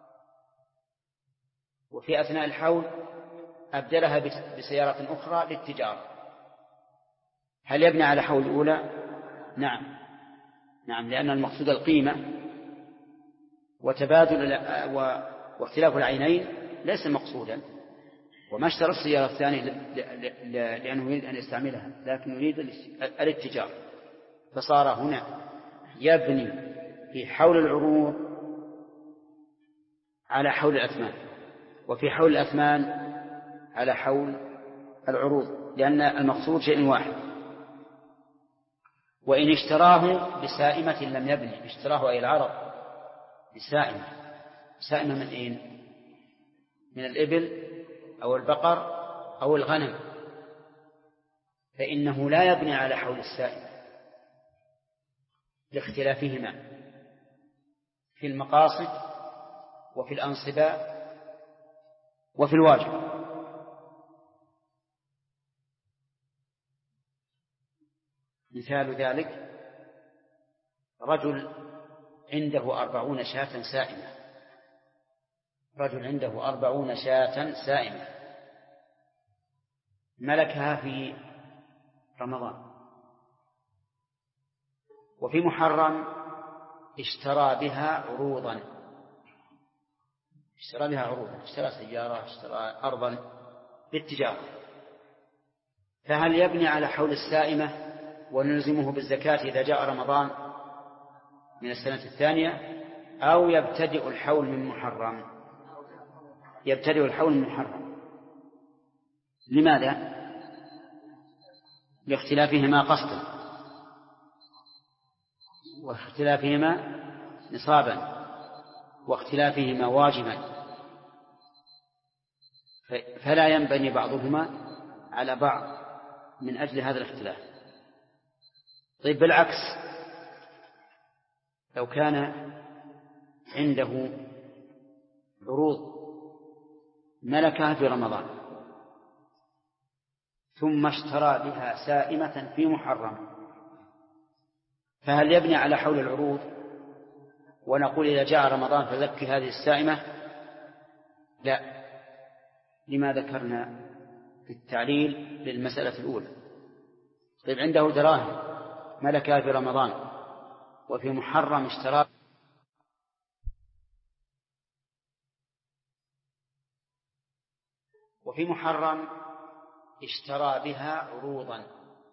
وفي أثناء الحول أبدلها بسيارة أخرى للتجارة، هل يبني على حول الأولى؟ نعم، لأن المقصود القيمة، وتبادل واختلاف العينين ليس مقصودا. وما اشترى السيارة الثانية لأنه يريد أن يستعملها، لكن يريد الاتجار، فصار هنا يبني في حول العروض على حول الأثمان، وفي حول الأثمان على حول العروض، لأن المقصود شيء واحد. وإن اشتراه بسائمة لم يبني، اشتراه أي العرض بسائمة، سائمة من أين؟ من الإبل أو البقر أو الغنم، فإنه لا يبني على حول السائمة لاختلافهما في المقاصد وفي الأنصباء وفي الواجب. مثال ذلك رجل عنده 40 شاة سائمة، رجل عنده 40 شاة سائمة، ملكها في رمضان، وفي محرم اشترى بها عروضا، اشترى سيارة، اشترى أرضا للتجارة، فهل يبني على حول السائمة ونلزمه بالزكاة إذا جاء رمضان من السنة الثانية، أو يبتدئ الحول من محرم؟ يبتدئ الحول من محرم. لماذا؟ لاختلافهما قصدا، واختلافهما نصابا، واختلافهما واجبا، فلا ينبني بعضهما على بعض من أجل هذا الاختلاف. طيب بالعكس، لو كان عنده عروض ملكها في رمضان ثم اشترى بها سائمة في محرم، فهل يبني على حول العروض ونقول إذا جاء رمضان فزكي هذه السائمة؟ لا، لما ذكرنا في التعليل للمسألة الأولى. طيب عنده دراهم ملكها في رمضان وفي محرم اشترى، وفي محرم اشترى بها عروضا،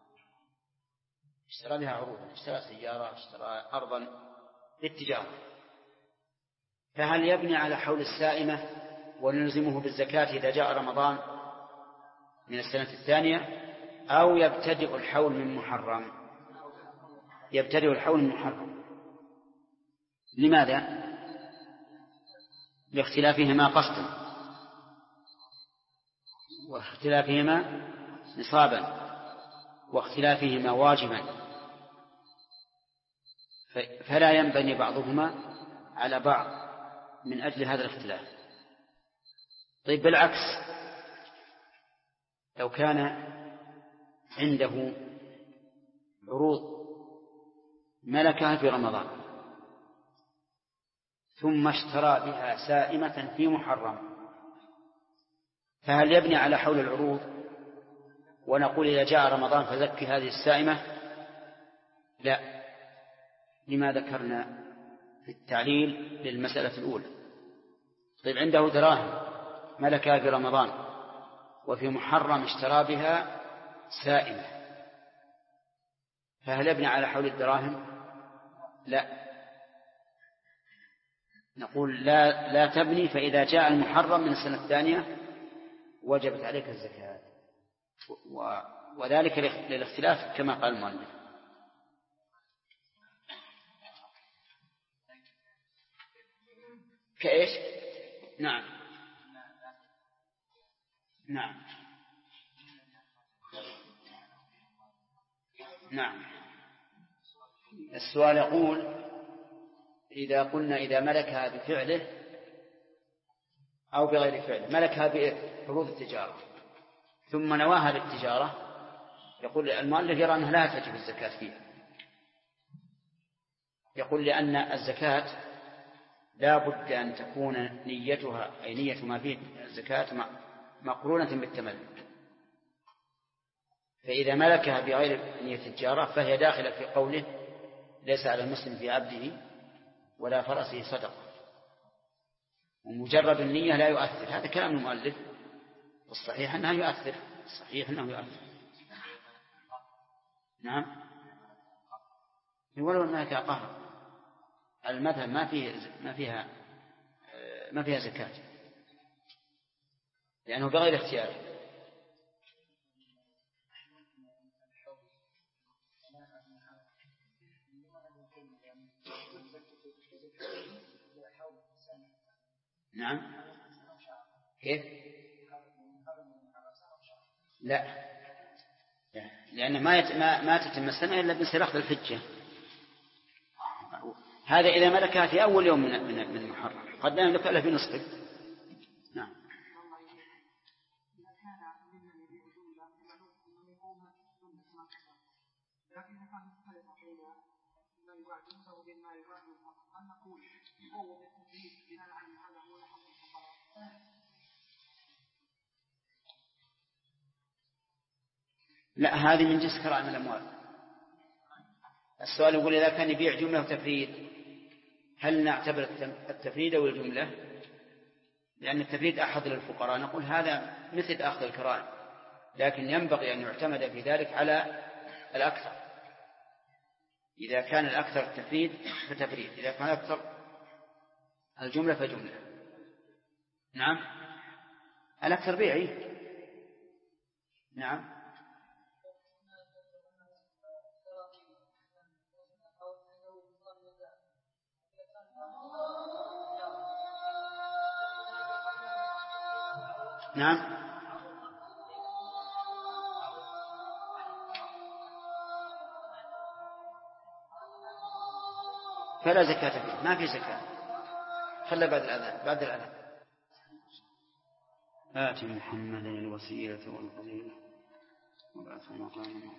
اشترى سيارة، اشترى أرضا للتجارة، فهل يبني على حول السائمة ونلزمه بالزكاة إذا جاء رمضان من السنة الثانية، أو يبتدئ الحول من محرم؟ يبتدئ الحول من محرم. لماذا؟ لاختلافهما قصدا، واختلافهما نصابا، واختلافهما واجبا، فلا ينبني بعضهما على بعض من أجل هذا الاختلاف. طيب بالعكس، لو كان عنده عروض ملكها في رمضان ثم اشترى بها سائمة في محرم، فهل يبني على حول العروض ونقول إذا جاء رمضان فزكي هذه السائمة؟ لا، لما ذكرنا في التعليل للمسألة الأولى. طيب عنده دراهم ملكها في رمضان وفي محرم اشترى بها سائمة، فهل يبني على حول الدراهم؟ لا، نقول لا تبني، فإذا جاء المحرم من السنة الثانية وجبت عليك الزكاة، وذلك للاختلاف كما قال المؤلف. كإيش؟ نعم. السؤال يقول: إذا قلنا إذا ملكها بفعله أو بغير فعله، ملكها بفروض التجارة ثم نواها للتجارة، يقول المؤلف يرى أنها لا تجب الزكاة فيها. يقول لأن الزكاة لا بد أن تكون نيتها، أي نية ما فيه الزكاة، مقرونة بالتملك، فإذا ملكها بغير نية التجارة فهي داخلة في قوله: ليس على المسلم في عبده ولا فرسه صدقة. ومجرد النية لا يؤثر، هذا كلام المؤلف، والصحيح أنه يؤثر. نعم، ولو أنها كقهر، المذهب ما فيها زكاة، لأنه بغير اختيار. نعم، كيف؟ لا، لأن ما تتم السنة إلا بانسلاخ الحجة. هذا إذا ملكها في أول يوم من المحرم، قد لا يملك إلا في نصفه. نعم. لا، هذه من جنس كرائم الأموال. السؤال يقول إذا كان يبيع جملة وتفريد هل نعتبر التفريد أو الجملة؟ لأن التفريد أحد للفقراء نقول هذا مثل أخذ الكرائم، لكن ينبغي أن يعتمد في ذلك على الأكثر. إذا كان الأكثر التفريد فتفريد، إذا كان الأكثر الجملة فجملة. نعم، الأكثر بيعي. نعم، نعم، فلا زكاة فيه، ما في زكاة. خلى بعد الأذان، بعد الأذان. آتي محمدا الوسيلة والفضيلة وبعثه مقاما.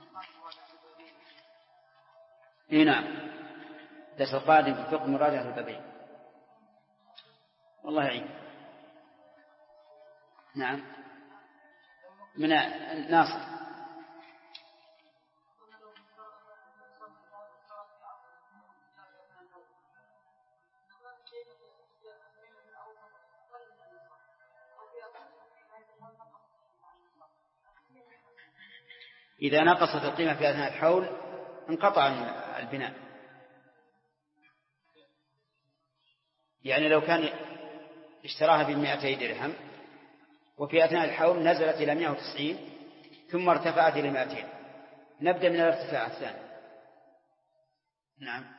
نعم، درس القادم في الفقه مراجعة البابين. والله يعين. نعم، من ناصر. إذا نقصت القيمة في أثناء الحول انقطع البناء. يعني لو كان اشتراها ب200 درهم وفي أثناء الحول نزلت إلى 190 ثم ارتفعت إلى 200، نبدأ من الارتفاع الثاني. نعم،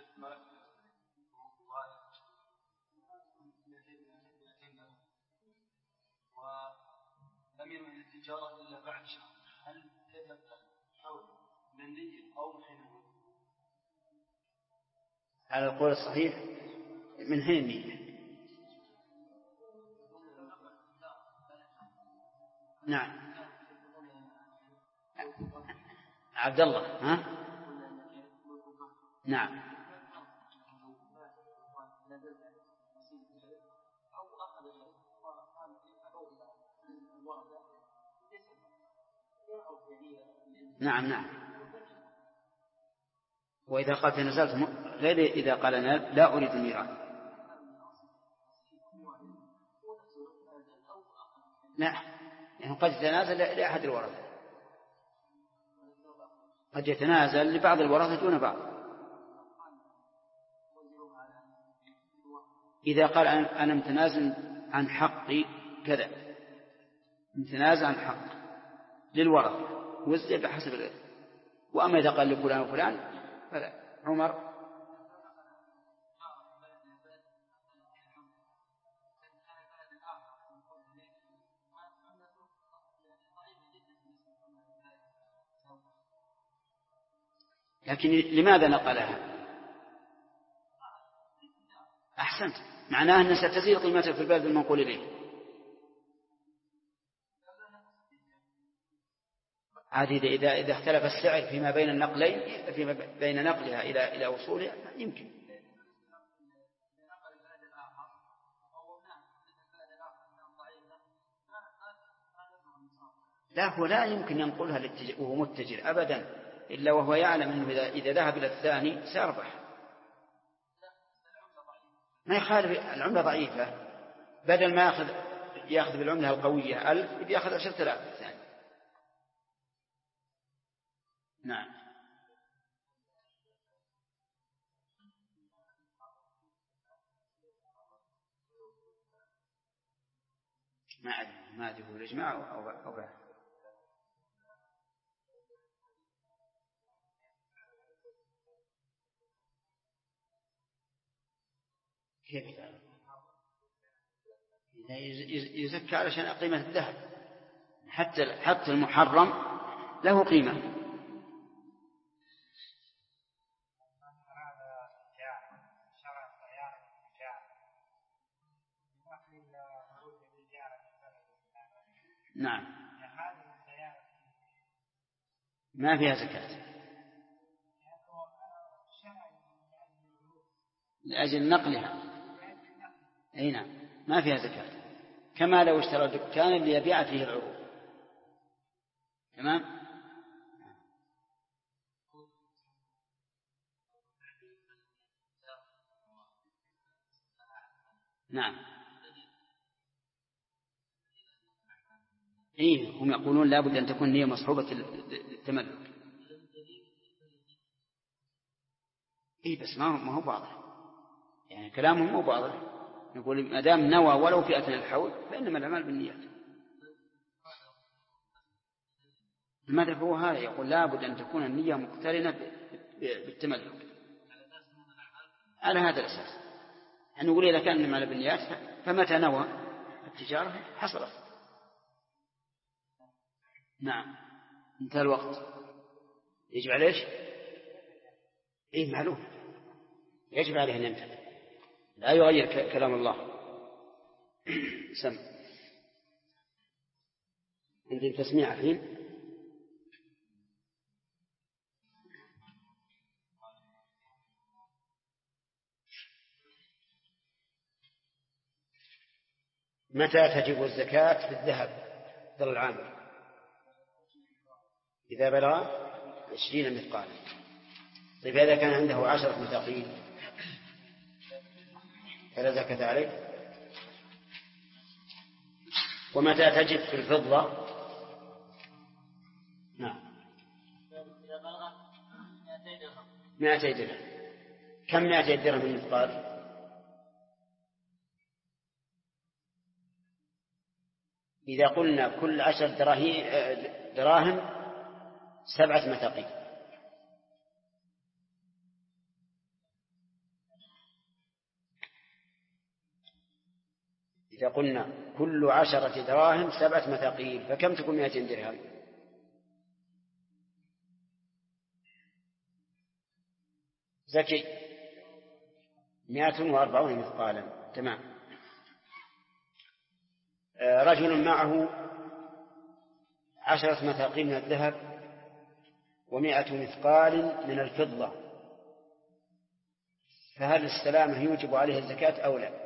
ولم ينوي التجارة إلا بعد شهر، هل يبدأ الحول من نية أو حين؟ على القول الصحيح من حين النية. نعم، عبد الله. ها؟ نعم، نعم، نعم. وإذا قال تنازلت غير إذا قال أنا لا أريد الميراث. لا، يعني قد يتنازل لأحد الورثة، قد يتنازل لبعض الورثة دون بعض. إذا قال أنا متنازل عن حقي كذا، متنازل عن حق للورثة وزع بحسب الغير. وأما إذا قال لفلان وفلان فلا. عمر. لكن لماذا نقلها؟ أحسنت، معناه أن ستزيد قيمتها في البلد المنقول إليه. عادي إذا اختلف السعر فيما بين النقلين، فيما بين نقلها إلى وصولها يمكن. لا، هو لا يمكن ينقلها وهو متجر أبدا، إلا وهو يعلم أنه إذا ذهب إلى الثاني سيربح. ما يخالف، العملة ضعيفة، بدل ما يأخذ بالعملة القوية 1000 يأخذ 10,000 الثاني. نعم، ما أدري هو الإجماع أو لا. كيف يزكى علشان قيمة الذهب؟ حتى المحرم له قيمة. نعم، ما فيها زكاة لأجل نقلها. أي نعم، ما فيها زكاة، كما لو اشترى دكانا ليبيع فيه العروض. تمام. نعم. هم يقولون لا بد أن تكون نية مصحوبة التملك. بس ما هو واضح، يعني كلامهم مو واضح. يقول ما دام نوى ولو في أثناء الحول فإنما الأعمال بالنيات. المذهب هو هذا، يقول لا بد أن تكون النية مقترنة بالتملك على هذا الأساس. يعني نقول إذا كان الأعمال بالنيات فمتى نوى التجارة حصلت. نعم. انتهى الوقت. يجب عليه إيش؟ معلوم، يجب عليه أن ينتهي، لا يغير كلام الله. سم عندي تسميع الحين. متى تجب الزكاة في الذهب ذر العامل؟ إذا بلغ 20 مثقالا. طيب إذا كان عنده 10 مثاقيل فلا زكاة عليه. ومتى تجب في الفضة؟ نعم. 200 درهم. كم 200 درهم من مثقال؟ إذا قلنا كل 10 دراهم 7 مثاقيل. إذا قلنا كل 10 دراهم 7 مثاقيل فكم تكون 200 درهم؟ زكي 140 مثقالا. تمام. رجل معه 10 مثاقيل من الذهب 100 مثقال من الفضة، فهل السلامة يوجب عليه الزكاة أو لا؟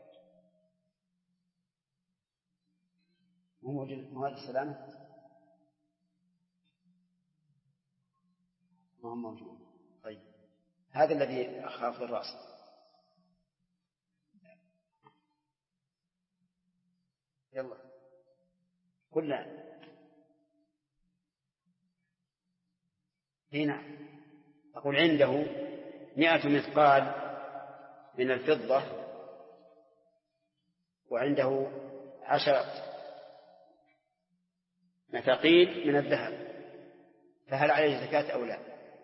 مو هذا السلامة ما هو موجود. طيب هذا الذي خافض الرأس. يلا كلنا هنا. أقول عنده 100 مثقال من الفضة وعنده 10 مثاقيل من الذهب، فهل عليه زكاة أو لا؟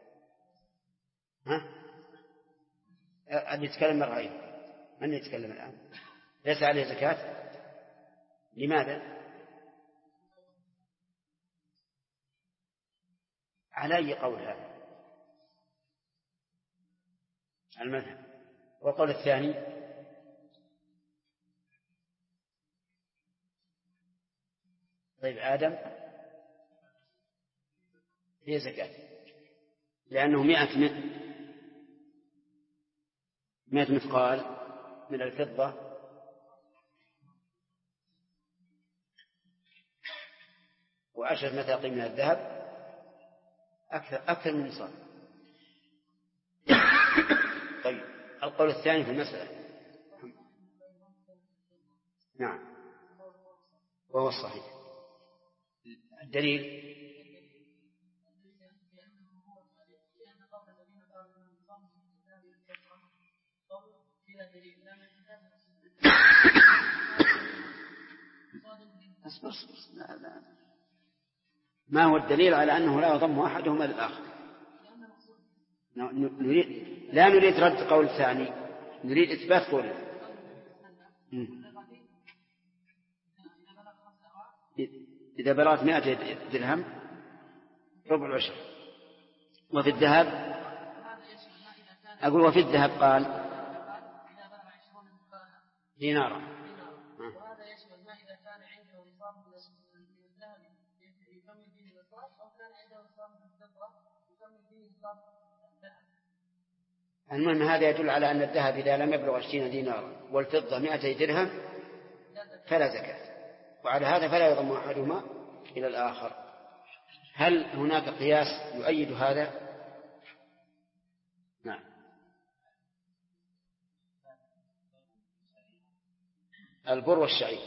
أن يتكلم مرغين. من يتكلم الآن؟ ليس عليه زكاة. لماذا؟ على أي قول هذا؟ المذهب. والقول الثاني طيب آدم هي زكاة لأنه 100 مثقال من الفضة و10 مثاقيل من الذهب أكثر من نصاب. طيب القول الثاني في المسألة. نعم وهو الصحيح. الدليل لا. ما هو الدليل على أنه لا يضم أحدهما للآخر؟ لا نريد رد قول الثاني، نريد إثبات قوله. إذا بلغت 100 درهم ربع العشر. وفي الذهب أقول وفي الذهب قال دينارا. وهذا يشمل ما إذا كان عنده نصاب من الذهب يكمل به النصاب، أو كان عنده نصاب من الفضة يكمل به نصاب الذهب. المهم هذا يدل على أن الذهب إذا لم يبلغ 20 دينارا والفضة 200 درهم فلا زكاة، وعلى هذا فلا يضم أحدهما إلى الآخر. هل هناك قياس يؤيد هذا؟ نعم. البر والشعير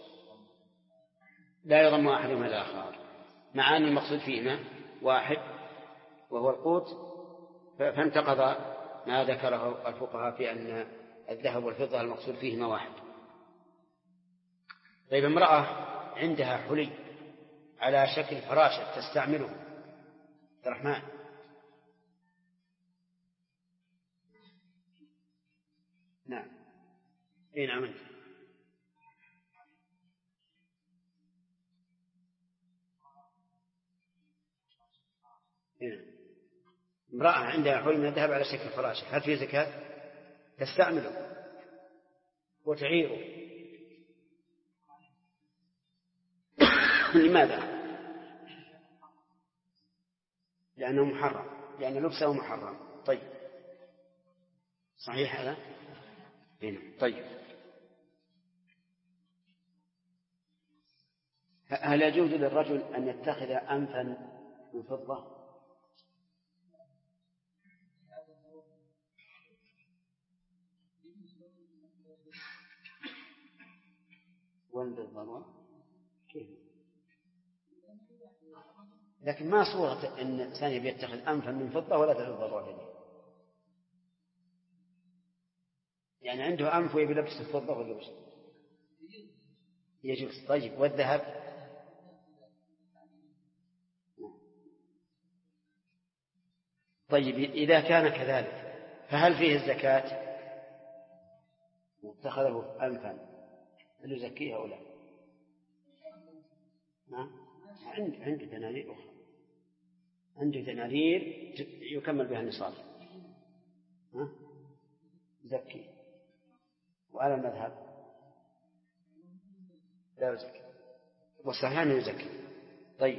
لا يضم أحدهما الآخر، مع أن المقصود فيهما واحد وهو القوت، فانتقض ما ذكره الفقهاء في أن الذهب والفضة المقصود فيهما واحد. طيب، امرأة عندها حلي على شكل فراشة تستعمله، عبد الرحمن، نعم، اي نعم، انت امرأة عندها حلي من الذهب على شكل فراشة، هل فيه زكاة؟ تستعمله وتعيره. لماذا؟ لأنه محرم، لأن لبسه محرم. طيب، صحيح هذا؟ طيب، هل يجوز للرجل أن يتخذ أنفا من فضة؟ لكن ما صورة أن الإنسان يتخذ أنفا من فضة ولا تضر به، يعني عنده أنف ويبي لبس الفضة ولا وش؟ يجوز. طيب، والذهب؟ طيب، إذا كان كذلك فهل فيه الزكاة؟ اتخذه أنفا هل يزكيه أو لا؟ عنده دنانير أخرى، عنده دنانير يكمل بها النصاب، زكي. وعلى المذهب لا يزكي، والصحيح أنه يزكي. طيب،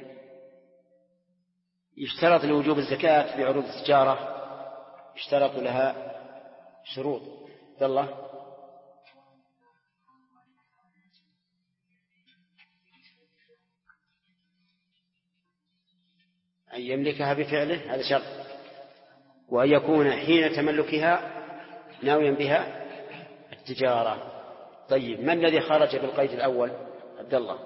يشترط لوجوب الزكاة في عروض التجارة، يشترط لها شروط. الله، أن يملكها بفعله، هذا شرط، وأن يكون حين تملكها ناويا بها التجارة. طيب، ما الذي خرج بالقيد الأول؟ عبد الله،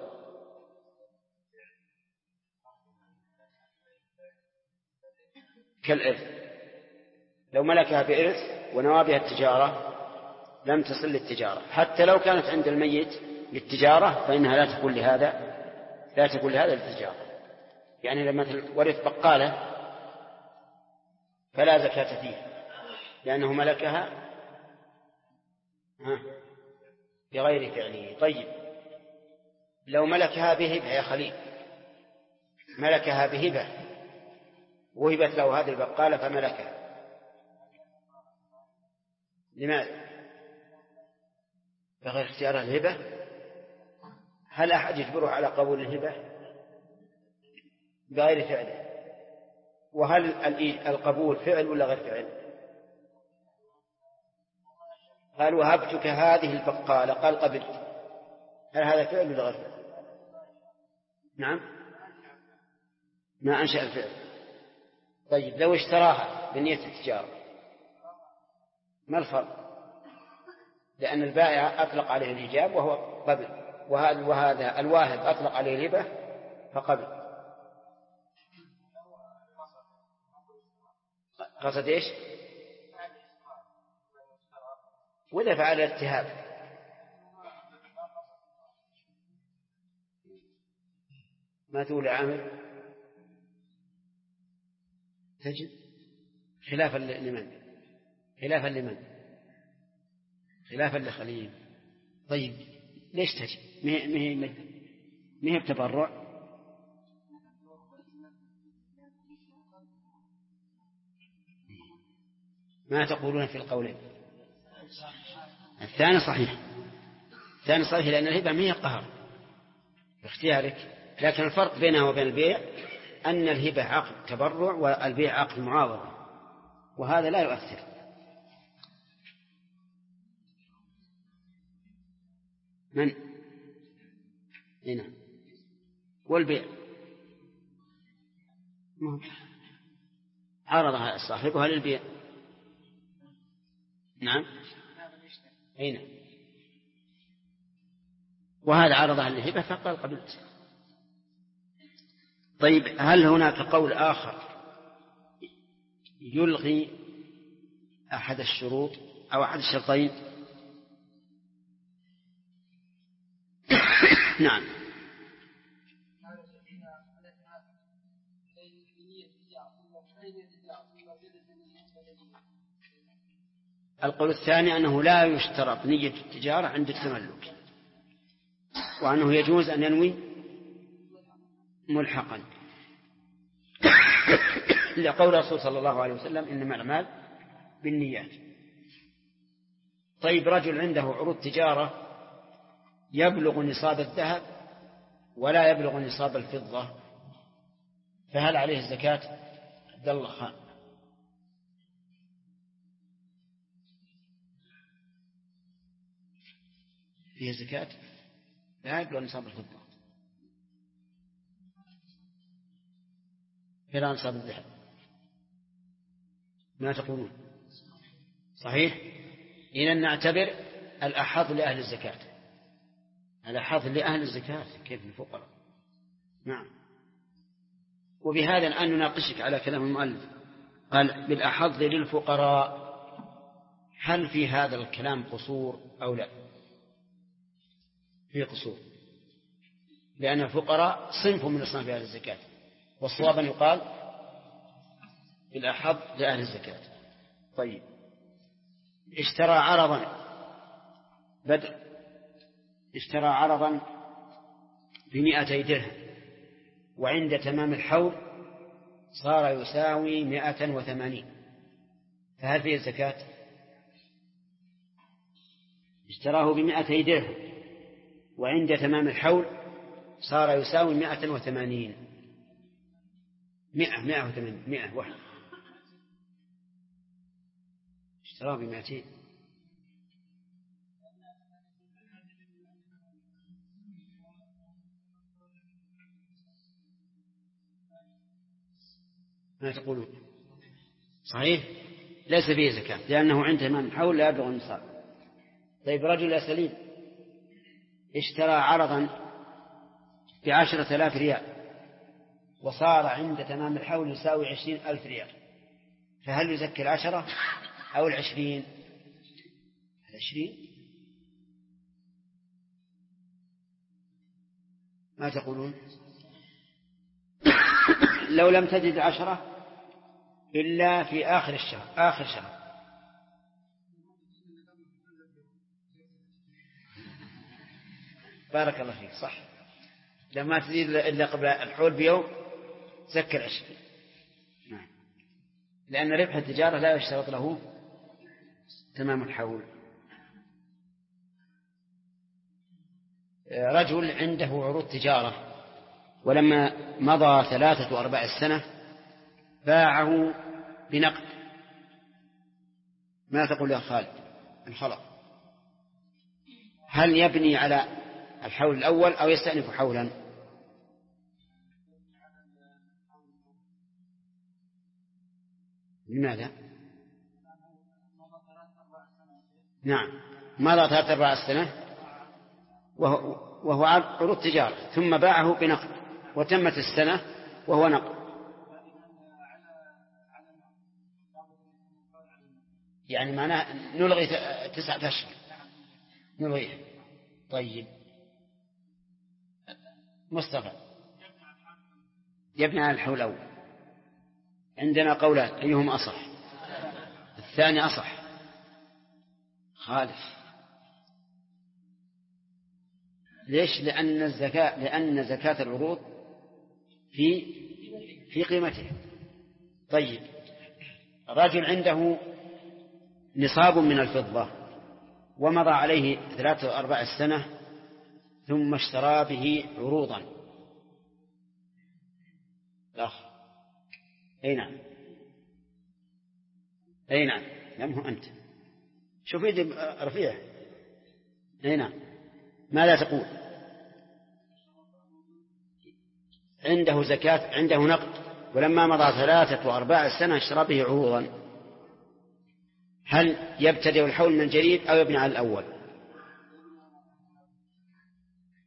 كالإرث، لو ملكها بإرث ونوى بها التجارة لم تصل للتجارة، حتى لو كانت عند الميت للتجارة فإنها لا تكون لهذا للتجارة. يعني لما ورث بقالة فلا زكاة فيه لأنه ملكها بغير فعله. طيب، لو ملكها بهبة يا خليل، ملكها بهبة وهبت له هذه البقالة فملكها، لماذا؟ بغير اختيار الهبة. هل أحد يجبره على قبول الهبة بغير فعله؟ وهل القبول فعل ولا غير فعل؟ قال وهبتك هذه البقالة، قال قبلت، هل هذا فعل ولا غير فعل؟ نعم، ما أنشأ الفعل. طيب، لو اشتراها بنية التجارة ما الفرق؟ لأن البائع أطلق عليه الإيجاب وهو قبل، وهذا الواهب أطلق عليه الهبة فقبل. قصد إيش؟ وإذا فعل الاتهاب ما تقول عامل تجد خلافا لمن؟ خلافا لخليل. طيب، ليش تجد؟ ما هي بتبرع؟ ما تقولون في القولين؟ الثاني صحيح لأن الهبة ما هي قهر باختيارك، لكن الفرق بينها وبين البيع أن الهبة عقد تبرع والبيع عقد معاوضة، وهذا لا يؤثر. من؟ هنا والبيع عرضها صاحبها للبيع. نعم، هنا وهذا عرض على الهبة فقال قبلت. طيب هل هناك قول آخر يلغي أحد الشروط أو أحد الشرطين؟ نعم. القول الثاني أنه لا يشترط نية التجارة عند التملك، وأنه يجوز أن ينوي ملحقا لقول الرسول صلى الله عليه وسلم إنما الأعمال بالنيات. طيب رجل عنده عروض تجارة يبلغ نصاب الذهب ولا يبلغ نصاب الفضة، فهل عليه الزكاة؟ عبد الله خان. فيه زكاة؟ لا يبلغ نصاب الفضة فلا نصاب الذهب. ما تقولون؟ صحيح. إذن نعتبر الأحظ لأهل الزكاة، الأحظ لأهل الزكاة كيف الفقراء. نعم. وبهذا الآن نناقشك على كلام المؤلف، قال بالأحظ للفقراء، هل في هذا الكلام قصور أو لا؟ في قصور، لأن الفقراء صنف من أصناف أهل الزكاة، والصواب أن يقال بالأحظ لأهل الزكاة. طيب اشترى عرضا ب200 درهم، وعند تمام الحول صار يساوي 180، فهل فيه الزكاة؟ اشتراه ب200 درهم وعند تمام الحول صار يساوي 180. 180 واحد اشتراه ب200. ما تقولون؟ صحيح ليس فيه زكاة لأنه عند تمام الحول لا يبلغ النصاب. طيب رجل يا سليم اشترى عرضا ب10,000 ريال وصار عند تمام الحول يساوي 20,000 ريال، فهل يزكي 10 أو 20؟ 20. ما تقولون؟ لو لم تجد 10 إلا في آخر شهر بارك الله فيك، صح، لما تزيد إلا قبل الحول بيوم زكى 20. نعم. لأن ربح التجارة لا يشترط له تمام الحول. رجل عنده عروض تجارة ولما مضى 3 أو 4 سنة باعه بنقد، ما تقول يا خالد الخلق؟ هل يبني على الحول الأول أو يستأنف حولا؟ لماذا؟ نعم مضى 3 أو 4 سنة وهو عروض تجارة ثم باعه بنقد وتمت السنة وهو نقد، يعني معناه نلغي 9 أشهر نلغيه. طيب مصطفى يبني على الحول الأول. عندنا قولان أيهم أصح؟ الثاني أصح. خالف. ليش؟ لأن زكاة العروض في قيمته. طيب رجل عنده نصاب من الفضة ومضى عليه 3 أو 4 سنة ثم اشترى به عروضا. أي نعم لم هو أنت شوف يدي رفيع. أي نعم ماذا تقول؟ عنده زكاة، عنده نقد، ولما مضى 3 أو 4 سنة اشترى به عروضا، هل يبتدئ الحول من جديد أو يبني على الأول؟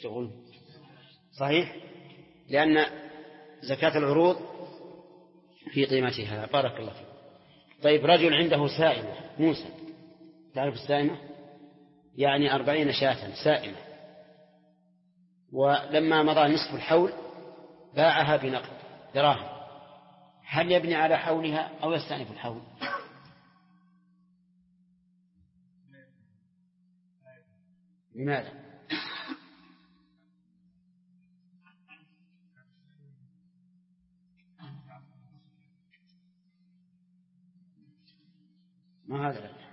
تقول صحيح، لأن زكاة العروض في قيمتها. بارك الله فيك. طيب، رجل عنده سائمة موسى، تعرف السائمة؟ يعني 40 شاة سائمة، ولما مضى نصف الحول باعها بنقد دراهم، هل يبني على حولها أو يستأنف الحول؟ لماذا؟ ما هذا لا.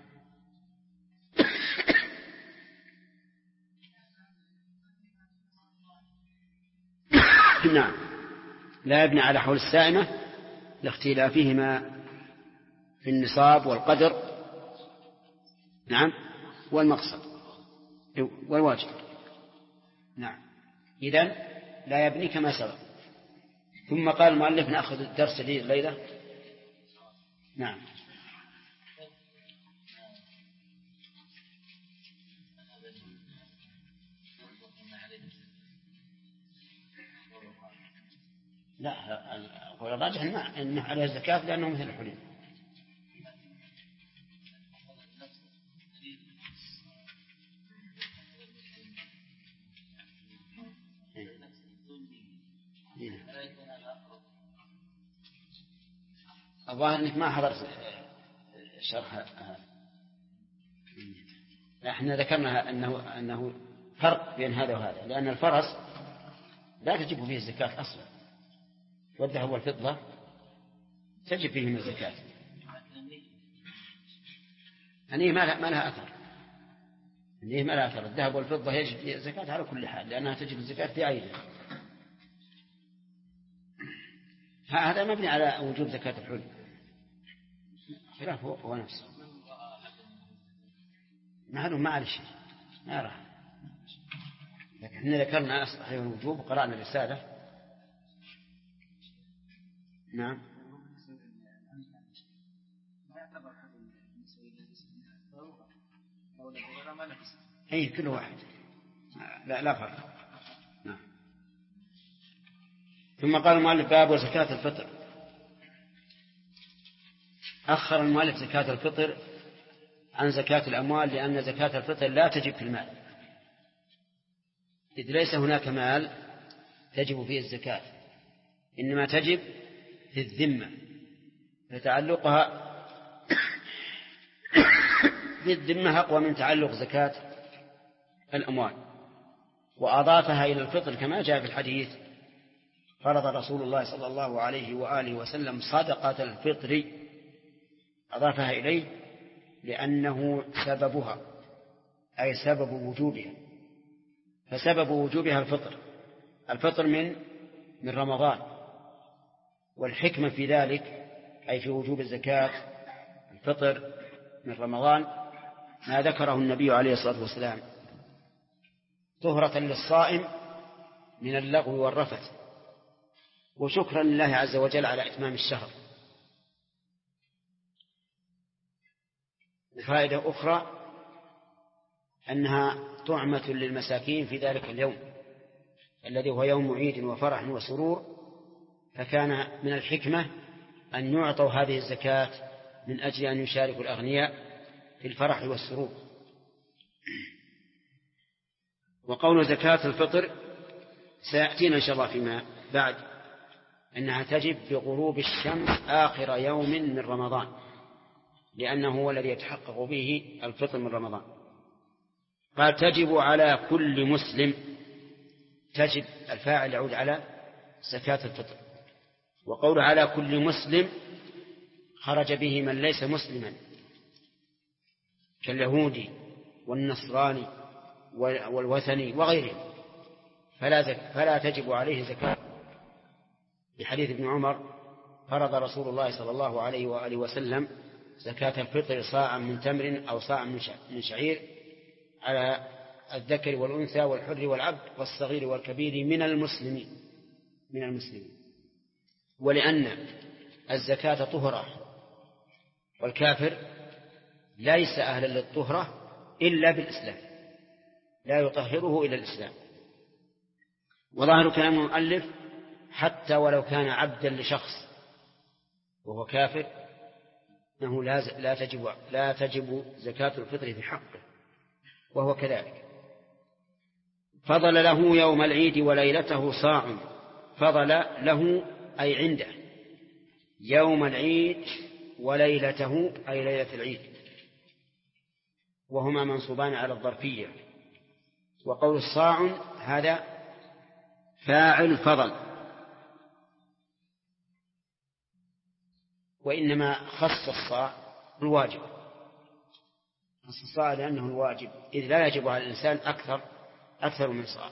نعم، لا يبني على حول السائمة لاختلافهما في النصاب والقدر، نعم، والمقصد والواجب. نعم، إذن لا يبني كما سبق. ثم قال المؤلف نأخذ الدرس لي الليلة. نعم. لا، هو الراجح أنه عليه الزكاة لأنه مثل الحليم. الظاهر أنك ما حضرت شرح. احنا ذكرنا أنه فرق بين هذا وهذا، لأن الفرس لا تجب فيه الزكاة أصلا، والذهب والفضة تجب فيهم الزكاة. أنيه ما لها أثر، أنيه ما لها أثر. الذهب والفضة يجب فيه الزكاة على كل حال، لأنها تجب الزكاة في عينها. هذا مبني على وجوب زكاة الحلي، خلاف هو نفسه. معلوم ما عليه شيء، ما راح. لكن احنا ذكرنا صحيح الوجوب وقرأنا الرسالة. نعم. أي كل واحد، لا فرق. نعم. ثم قال المؤلف باب زكاة الفطر. أخر المؤلف زكاة الفطر عن زكاة الأموال، لأن زكاة الفطر لا تجب في المال، إذ ليس هناك مال تجب فيه الزكاة، إنما تجب في الذمة، فتعلقها في الذمة أقوى من تعلق زكاة الأموال. وأضافها إلى الفطر كما جاء في الحديث: فرض رسول الله صلى الله عليه وآله وسلم صدقة الفطر، أضافها إليه لأنه سببها، أي سبب وجوبها. فسبب وجوبها الفطر من رمضان، والحكمة في ذلك أي في وجوب الزكاة الفطر من رمضان ما ذكره النبي عليه الصلاة والسلام: طهرة للصائم من اللغو والرفث، وشكرا لله عز وجل على إتمام الشهر. فائدة أخرى أنها طعمة للمساكين في ذلك اليوم الذي هو يوم عيد وفرح وسرور، فكان من الحكمة أن يعطوا هذه الزكاة من أجل أن يشاركوا الأغنياء في الفرح والسرور. وقول زكاة الفطر سيأتينا إن شاء الله فيما بعد أنها تجب بغروب الشمس آخر يوم من رمضان، لأنه هو الذي يتحقق به الفطر من رمضان. قال تجب على كل مسلم، تجب الفاعل يعود على زكاة الفطر. وقول على كل مسلم خرج به من ليس مسلما كاليهودي والنصراني والوثني وغيره، فلا تجب عليه زكاة. بحديث ابن عمر: فرض رسول الله صلى الله عليه وآله وسلم زكاة الفطر صاعا من تمر أو صاعا من شعير على الذكر والأنثى والحر والعبد والصغير والكبير من المسلمين. ولأن الزكاة طهرة، والكافر ليس أهلا للطهرة إلا بالإسلام، لا يطهره إلا الإسلام. وظاهر كلام المؤلف حتى ولو كان عبدا لشخص وهو كافر أنه لا تجب زكاة الفطر في حقه، وهو كذلك. فضل له يوم العيد وليلته صاع. فضل له أي عنده يوم العيد وليلته أي ليلة العيد، وهما منصوبان على الظرفية. وقول الصاع هذا فاعل فضل، وإنما خص الصاع الواجب، خص الصاع لأنه الواجب، إذ لا يجب على الإنسان أكثر من صاع،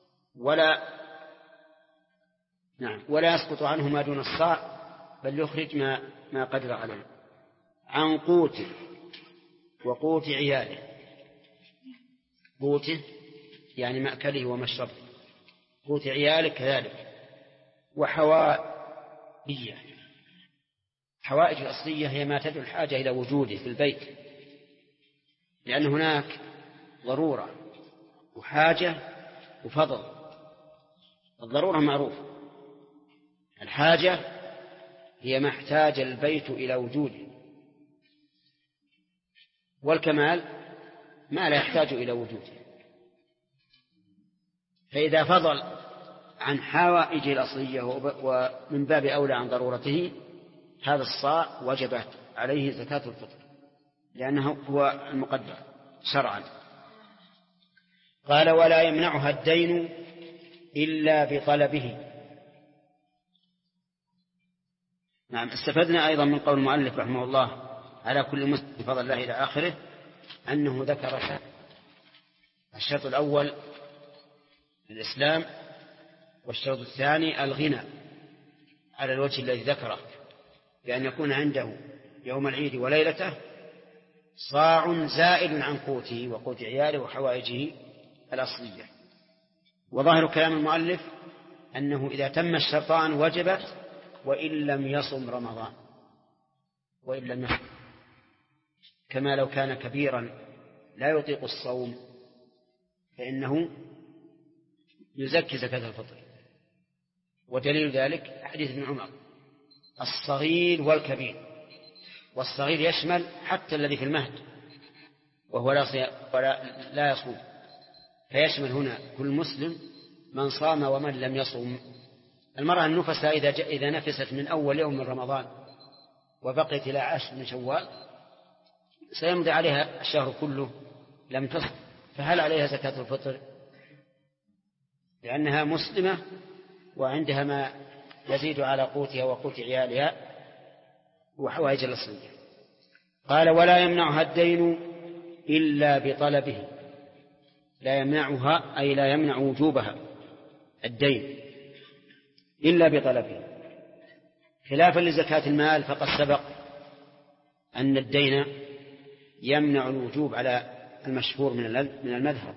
ولا يسقط عنه ما دون الصاع، بل يخرج ما قدر عليه. عن قوته وقوت عياله. قوته يعني مأكله ومشربه، قوت عياله كذلك. وحوائجه. حوائج الأصلية هي ما تدعو الحاجة إلى وجوده في البيت، لأن هناك ضرورة وحاجة وفضل. الضرورة معروف، الحاجة هي ما احتاج البيت إلى وجوده، والكمال ما لا يحتاج إلى وجوده. فإذا فضل عن حوائجه الأصلية ومن باب أولى عن ضرورته، هذا الصاع وجبت عليه زكاة الفطر، لأنه هو المقدر شرعا. قال ولا يمنعها الدين إلا بطلبه. نعم، استفدنا أيضا من قول المؤلف رحمه الله على كل مسلم بفضل الله إلى آخره أنه ذكر الشرط الأول الإسلام، والشرط الثاني الغنى على الوجه الذي ذكره، بأن يكون عنده يوم العيد وليلته صاع زائد عن قوته وقوت عياله وحوائجه الأصلية. وظاهر كلام المؤلف أنه إذا تم الشرطان وجبت، وإن لم يصم رمضان، وإن لم يصم، كما لو كان كبيرا لا يطيق الصوم فإنه يزكي زكاة الفطر. ودليل ذلك حديث ابن عمر: الصغير والكبير. والصغير يشمل حتى الذي في المهد وهو لا يصوم، فيشمل هنا كل مسلم من صام ومن لم يصوم. المرأة النفسة إذا نفست من أول يوم من رمضان وبقيت إلى 10 من شوال سيمضي عليها الشهر كله لم تصم، فهل عليها زكاة الفطر؟ لأنها مسلمة وعندها ما يزيد على قوتها وقوت عيالها وحوائج الأصلية. قال ولا يمنعها الدين إلا بطلبه. لا يمنعها أي لا يمنع وجوبها الدين إلا بطلبه، خلافا لزكاة المال، فقد سبق أن الدين يمنع الوجوب على المشهور من المذهب،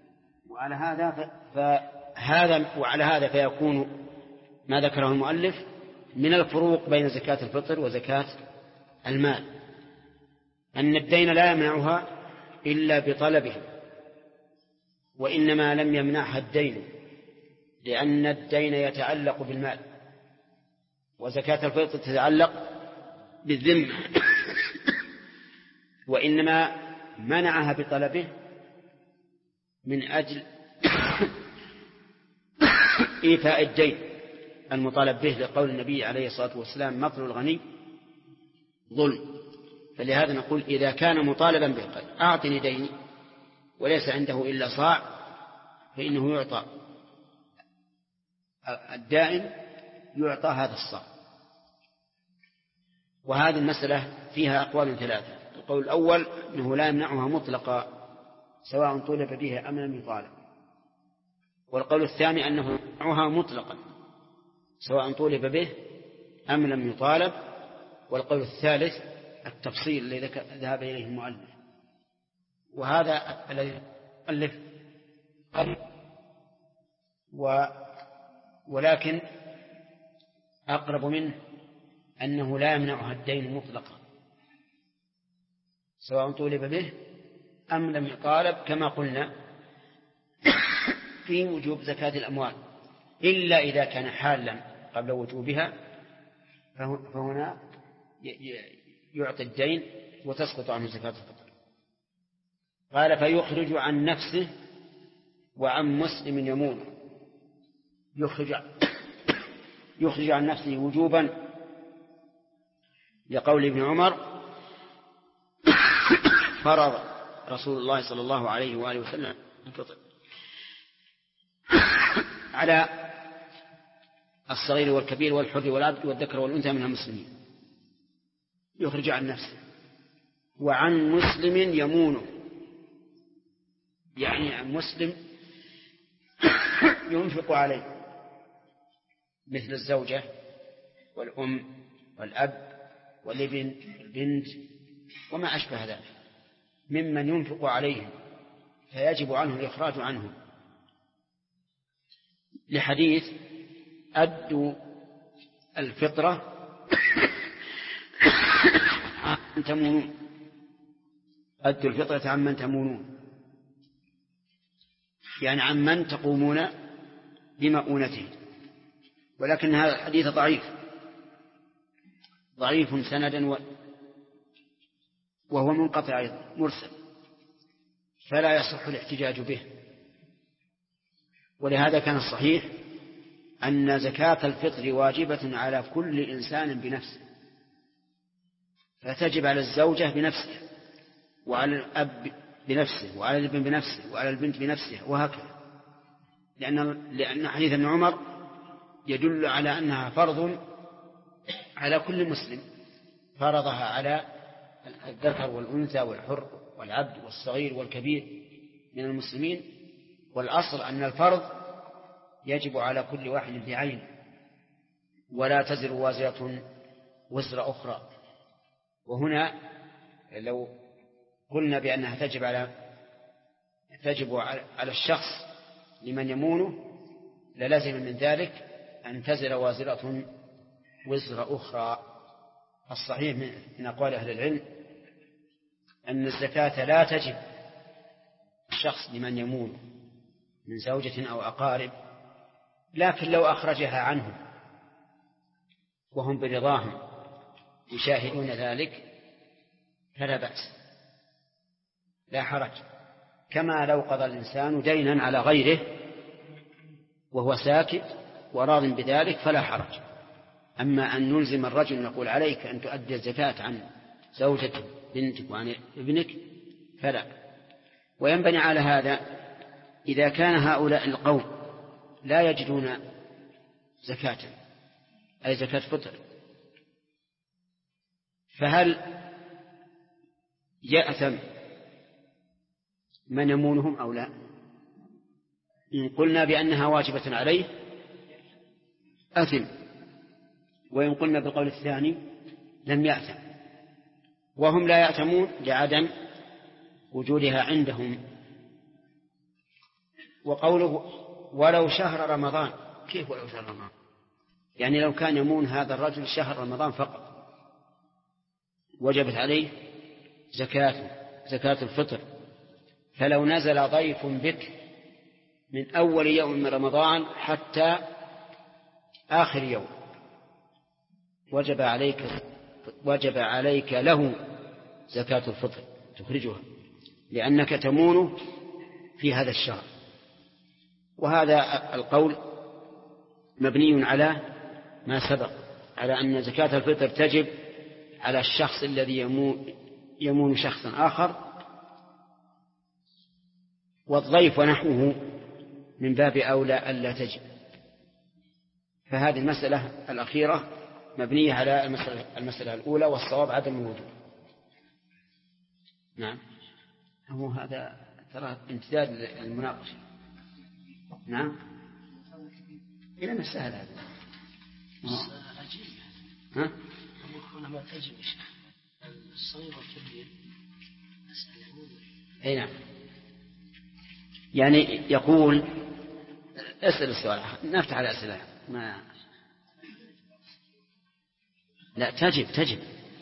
وعلى هذا فيكون ما ذكره المؤلف من الفروق بين زكاة الفطر وزكاة المال، أن الدين لا يمنعها إلا بطلبه، وإنما لم يمنعها الدين لأن الدين يتعلق بالمال، وزكاة الفطر تتعلق بالذمة، وإنما منعها بطلبه من أجل إيفاء الدين المطالب به، لقول النبي عليه الصلاة والسلام: مطل الغني ظلم. فلهذا نقول إذا كان مطالبا به أعطني ديني وليس عنده إلا صاع، فإنه يعطى الدائن، يعطى هذا الصاع. وهذه المسألة فيها أقوال ثلاثة: القول الأول أنه لا يمنعها مطلقا سواء طولب به أم لم يطالب، والقول الثاني أنه يمنعها مطلقا سواء طولب به أم لم يطالب، والقول الثالث التفصيل الذي ذهب إليه المؤلف، وهذا الذي المؤلف ولكن أقرب منه أنه لا يمنعها الدين مطلقا سواء طولب به أم لم يطالب، كما قلنا في وجوب زكاة الأموال إلا إذا كان حالا قبل وجوبها، فهنا يعطي الدين وتسقط عنه زكاة الفطر. قال فيخرج عن نفسه وعن مسلم يمون. يخرج عن نفسه وجوبا لقول ابن عمر فرض رسول الله صلى الله عليه وآله وسلم الفطر على الصغير والكبير والحر والعبد والذكر والأنثى من المسلمين. يخرج عن نفسه وعن مسلم يمونه، يعني عن مسلم ينفق عليه مثل الزوجة والأم والأب والابن والبنت وما أشبه ذلك ممن ينفق عليهم، فيجب عنه الإخراج عنهم، لحديث أدوا الفطرة عمن تمونون، أدوا الفطرة عمن تمونون، يعني عمن تقومون بمؤونته. ولكن هذا الحديث ضعيف سندا وهو منقطع أيضا مرسل، فلا يصح الاحتجاج به. ولهذا كان الصحيح أن زكاة الفطر واجبة على كل إنسان بنفسه، فتجب على الزوجة بنفسها، وعلى الأب بنفسه، وعلى الابن بنفسه، وعلى البنت بنفسها، وهكذا، لأن حديث ابن عمر يدل على أنها فرض على كل مسلم، فرضها على الذكر والأنثى والحر والعبد والصغير والكبير من المسلمين. والأصل أن الفرض يجب على كل واحد بعينه، ولا تزر وازرة وزر أخرى. وهنا لو قلنا بأنها تجب على الشخص لمن يمونه، للزم من ذلك أن تزر وازرة وزر أخرى. الصحيح من أقوال أهل العلم أن الزكاة لا تجب الشخص لمن يمونه من زوجة أو أقارب، لكن لو أخرجها عنهم وهم برضاهم يشاهدون ذلك فلا بأس، لا حرج، كما لو قضى الإنسان دينا على غيره وهو ساكت وراض بذلك فلا حرج. أما أن نلزم الرجل نقول عليك أن تؤدي الزكاة عن زوجتك بنتك وعن ابنك فلا. وينبني على هذا إذا كان هؤلاء القوم لا يجدون زكاة أي زكاة فطر، فهل يأثم من يمونهم أو لا؟ إن قلنا بأنها واجبة عليه أثم، وإن قلنا بالقول الثاني لم يأثم، وهم لا يأثمون لعدم وجودها عندهم. وقوله ولو شهر رمضان، كيف ولو شهر رمضان؟ يعني لو كان يمون هذا الرجل شهر رمضان فقط وجبت عليه زكاة الفطر، فلو نزل ضيف بك من أول يوم من رمضان حتى آخر يوم وجب عليك له زكاة الفطر تخرجها، لأنك تمونه في هذا الشهر. وهذا القول مبني على ما سبق، على أن زكاة الفطر تجب على الشخص الذي يمون شخصا آخر، والضيف ونحوه من باب أولى ألا تجب. فهذه المسألة الأخيرة مبنية على المسألة الأولى، والصواب عدم الوجوب. نعم، هو هذا ترى امتداد المناقشة. نعم، إلى ما سهل هذا. ها؟ ما تجب الصغير والكبير أي نعم. يعني يقول اسأل السؤال، نفتح على أسئلة. ما لا تجب.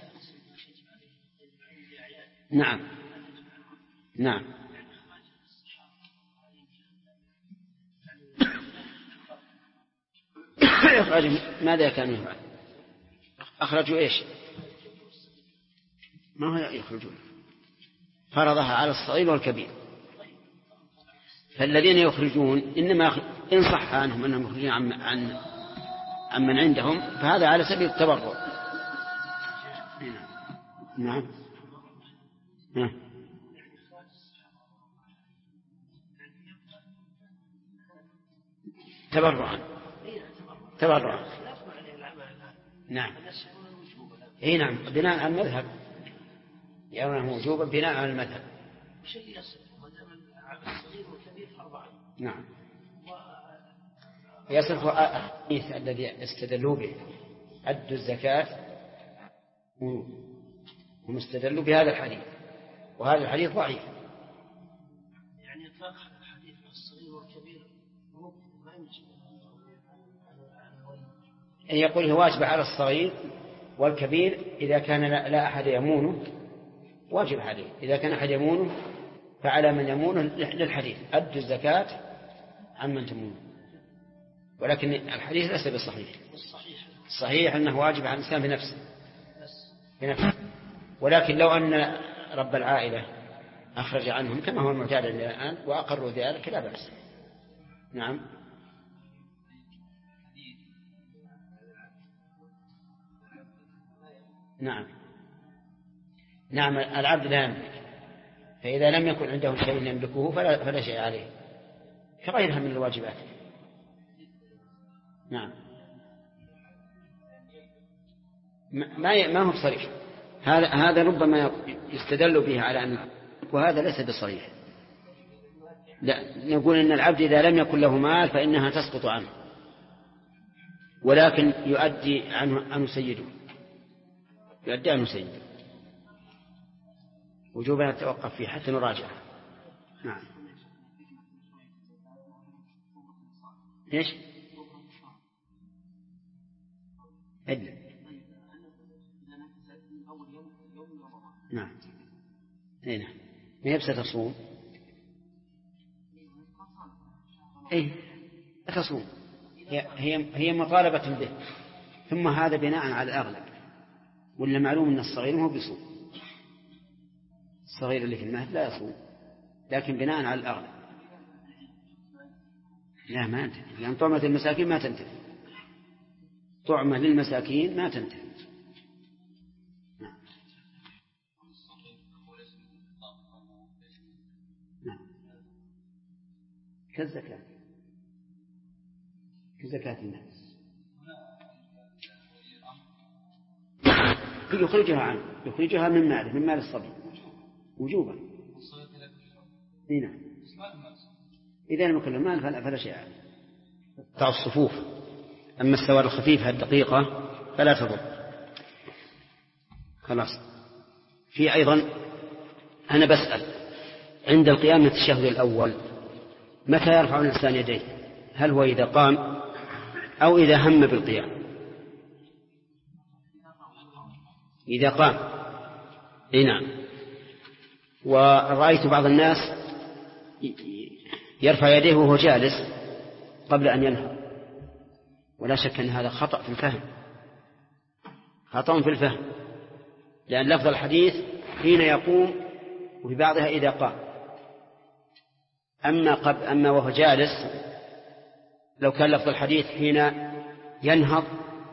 نعم ماذا كانوا يفعل؟ أخرجوا إيش؟ ما هو يخرجون؟ فرضها على الصغير والكبير. فالذين يخرجون إنما إن صح عنهم أنهم يخرجون عن من عندهم فهذا على سبيل التبرع. نعم. تبرعا. نعم. اي نعم، بناء على المذهب يرونه وجوبا بناء على المذهب. نعم. يصف الحديث الذي استدلوا به أدوا الزكاة هم استدلوا بهذا الحديث، وهذا الحديث ضعيف. يعني إطلاق الحديث الصغير والكبير ما يمكن أن يقول هو واجب على الصغير والكبير إذا كان لا أحد يمونه واجب عليه، إذا كان أحد يمونه فعلى من يمونه للحديث أدوا الزكاة عمن تمونه. ولكن الحديث ليس بالصحيح. الصحيح أنه واجب على الإنسان بنفسه. ولكن لو أن رب العائلة أخرج عنهم كما هو المعتاد الآن وأقروا ذلك لا بأس. نعم. نعم العبد لا يملك، فإذا لم يكن عنده شيء يملكه فلا شيء عليه كغيرها من الواجبات. نعم. ما هو صريح، هذا ربما يستدل به على أن، وهذا ليس بصريح. لا، نقول إن العبد إذا لم يكن له مال فإنها تسقط عنه، ولكن يؤدي عنه سيده، وجوبا نتوقف فيه حتى نراجع. نعم. ايش؟ عدة. نعم. هنا ما يبسط تصوم. تصوم هي مطالبة به، ثم هذا بناء على الأغلب، ولا معلوم أن الصغير هو بيصوم، الصغير اللي في المهد لا يصوم، لكن بناء على الأغلب. لا ما أنتهي، لأن طعمة المساكين ما تنتهي، طعمة للمساكين ما تنتهي. نعم. كالزكاة الناس يخرجها من مال الصبي وجوبا. نعم. إذا لم يكن المال فلا شيء عليه. قطع الصفوف. أما السواد الخفيفة الدقيقة فلا تضر. خلاص. في أيضا أنا بسأل عند القيام من التشهد الأول متى يرفع الإنسان يديه؟ هل هو إذا قام أو إذا هم بالقيام؟ إذا قام. نعم. ورأيت بعض الناس يرفع يديه وهو جالس قبل أن ينهض، ولا شك أن هذا خطأ في الفهم، لأن لفظ الحديث حين يقوم وفي بعضها إذا قام. أما وهو جالس لو كان لفظ الحديث حين ينهض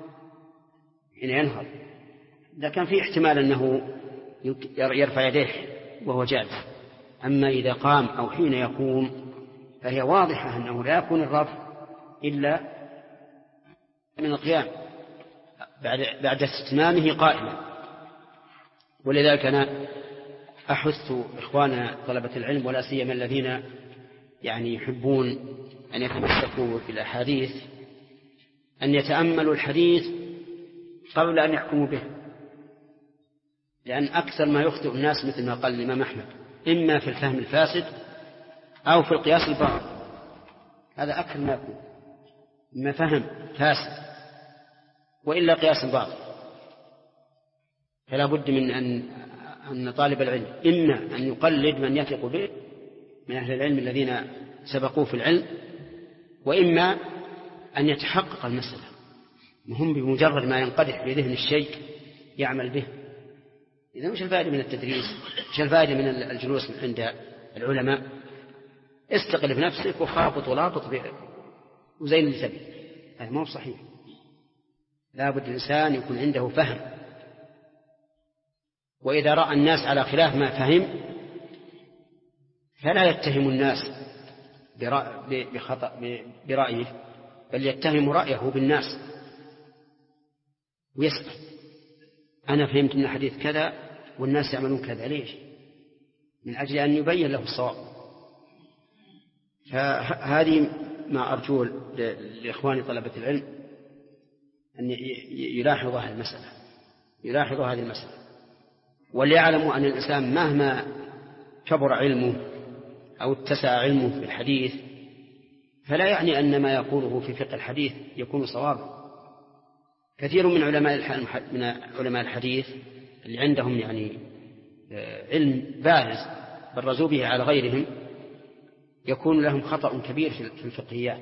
لكن في احتمال أنه يرفع يديه وهو جالس. أما إذا قام أو حين يقوم فهي واضحة أنه لا يكون الرفع إلا من القيام بعد استتمامه قائما. ولذلك أنا أحث إخواننا طلبة العلم ولا سيما الذين يعني يحبون أن يتمسكوا بالأحاديث أن يتأملوا الحديث قبل أن يحكموا به، لأن أكثر ما يخطئ الناس مثل ما قال الإمام أحمد إما في الفهم الفاسد أو في القياس الباطل. هذا أكثر ما يكون، إما فهم فاسد وإلا قياس باطل. فلا بد من أن طالب العلم إما أن يقلد من يثق به من أهل العلم الذين سبقوه في العلم، وإما أن يتحقق المسألة هم بمجرد ما ينقدح في ذهن الشيء يعمل به. إذا مش الفائدة من التدريس، مش الفائدة من الجلوس عند العلماء؟ استقل بنفسك وخابط ولاطط وزين اللي تبي. هذا ما هو صحيح. لا بد الإنسان يكون عنده فهم، وإذا رأى الناس على خلاف ما فهم فلا يتهم الناس برأيه، بل يتهم رأيه بالناس ويسأل: أنا فهمت من الحديث كذا والناس يعملون كذا، ليش؟ من أجل أن يبين له الصواب. فهذه ما أرجو لإخواني طلبة العلم أن يلاحظوا هذه المسألة، وليعلموا أن الإنسان مهما كبر علمه أو اتسع علمه في الحديث فلا يعني أن ما يقوله في فقه الحديث يكون صوابا. كثير من علماء الحديث اللي عندهم يعني علم بارز برزوا به على غيرهم يكون لهم خطأ كبير في الفقهيات.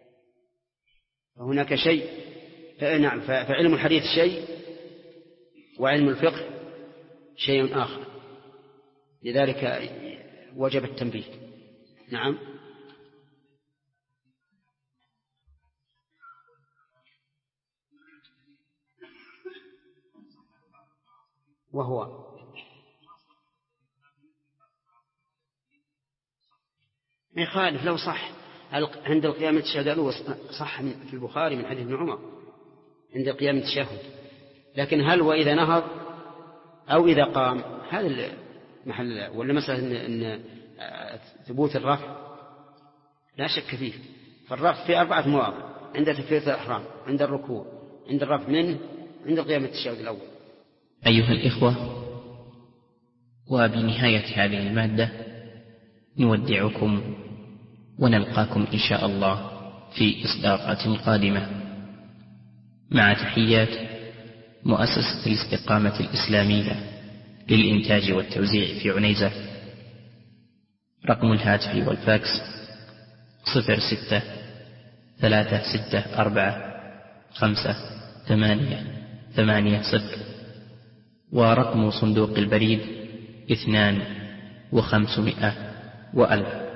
فهناك شيء، نعم، فعلم الحديث شيء وعلم الفقه شيء آخر، لذلك وجب التنبيه. نعم. وهو ما يخالف لو صح عند القيام التشهد، صح في البخاري من حديث ابن عمر عند القيام التشهد، لكن هل وإذا نهض أو إذا قام هذا محل، ولا مثلا إن ثبوت الرفع لا شك فيه. فالرفع في 4 مواضع: عند تكبيرة الإحرام، عند الركوع، عند الرفع منه، عند القيام التشهد الأول. أيها الإخوة، وبنهاية هذه المادة نودعكم ونلقاكم إن شاء الله في إصدارات قادمة، مع تحيات مؤسسة الاستقامة الإسلامية للإنتاج والتوزيع في عنيزة. رقم الهاتف والفاكس 06-364-5-8-8-0، ورقم صندوق البريد 2 و500 و1000.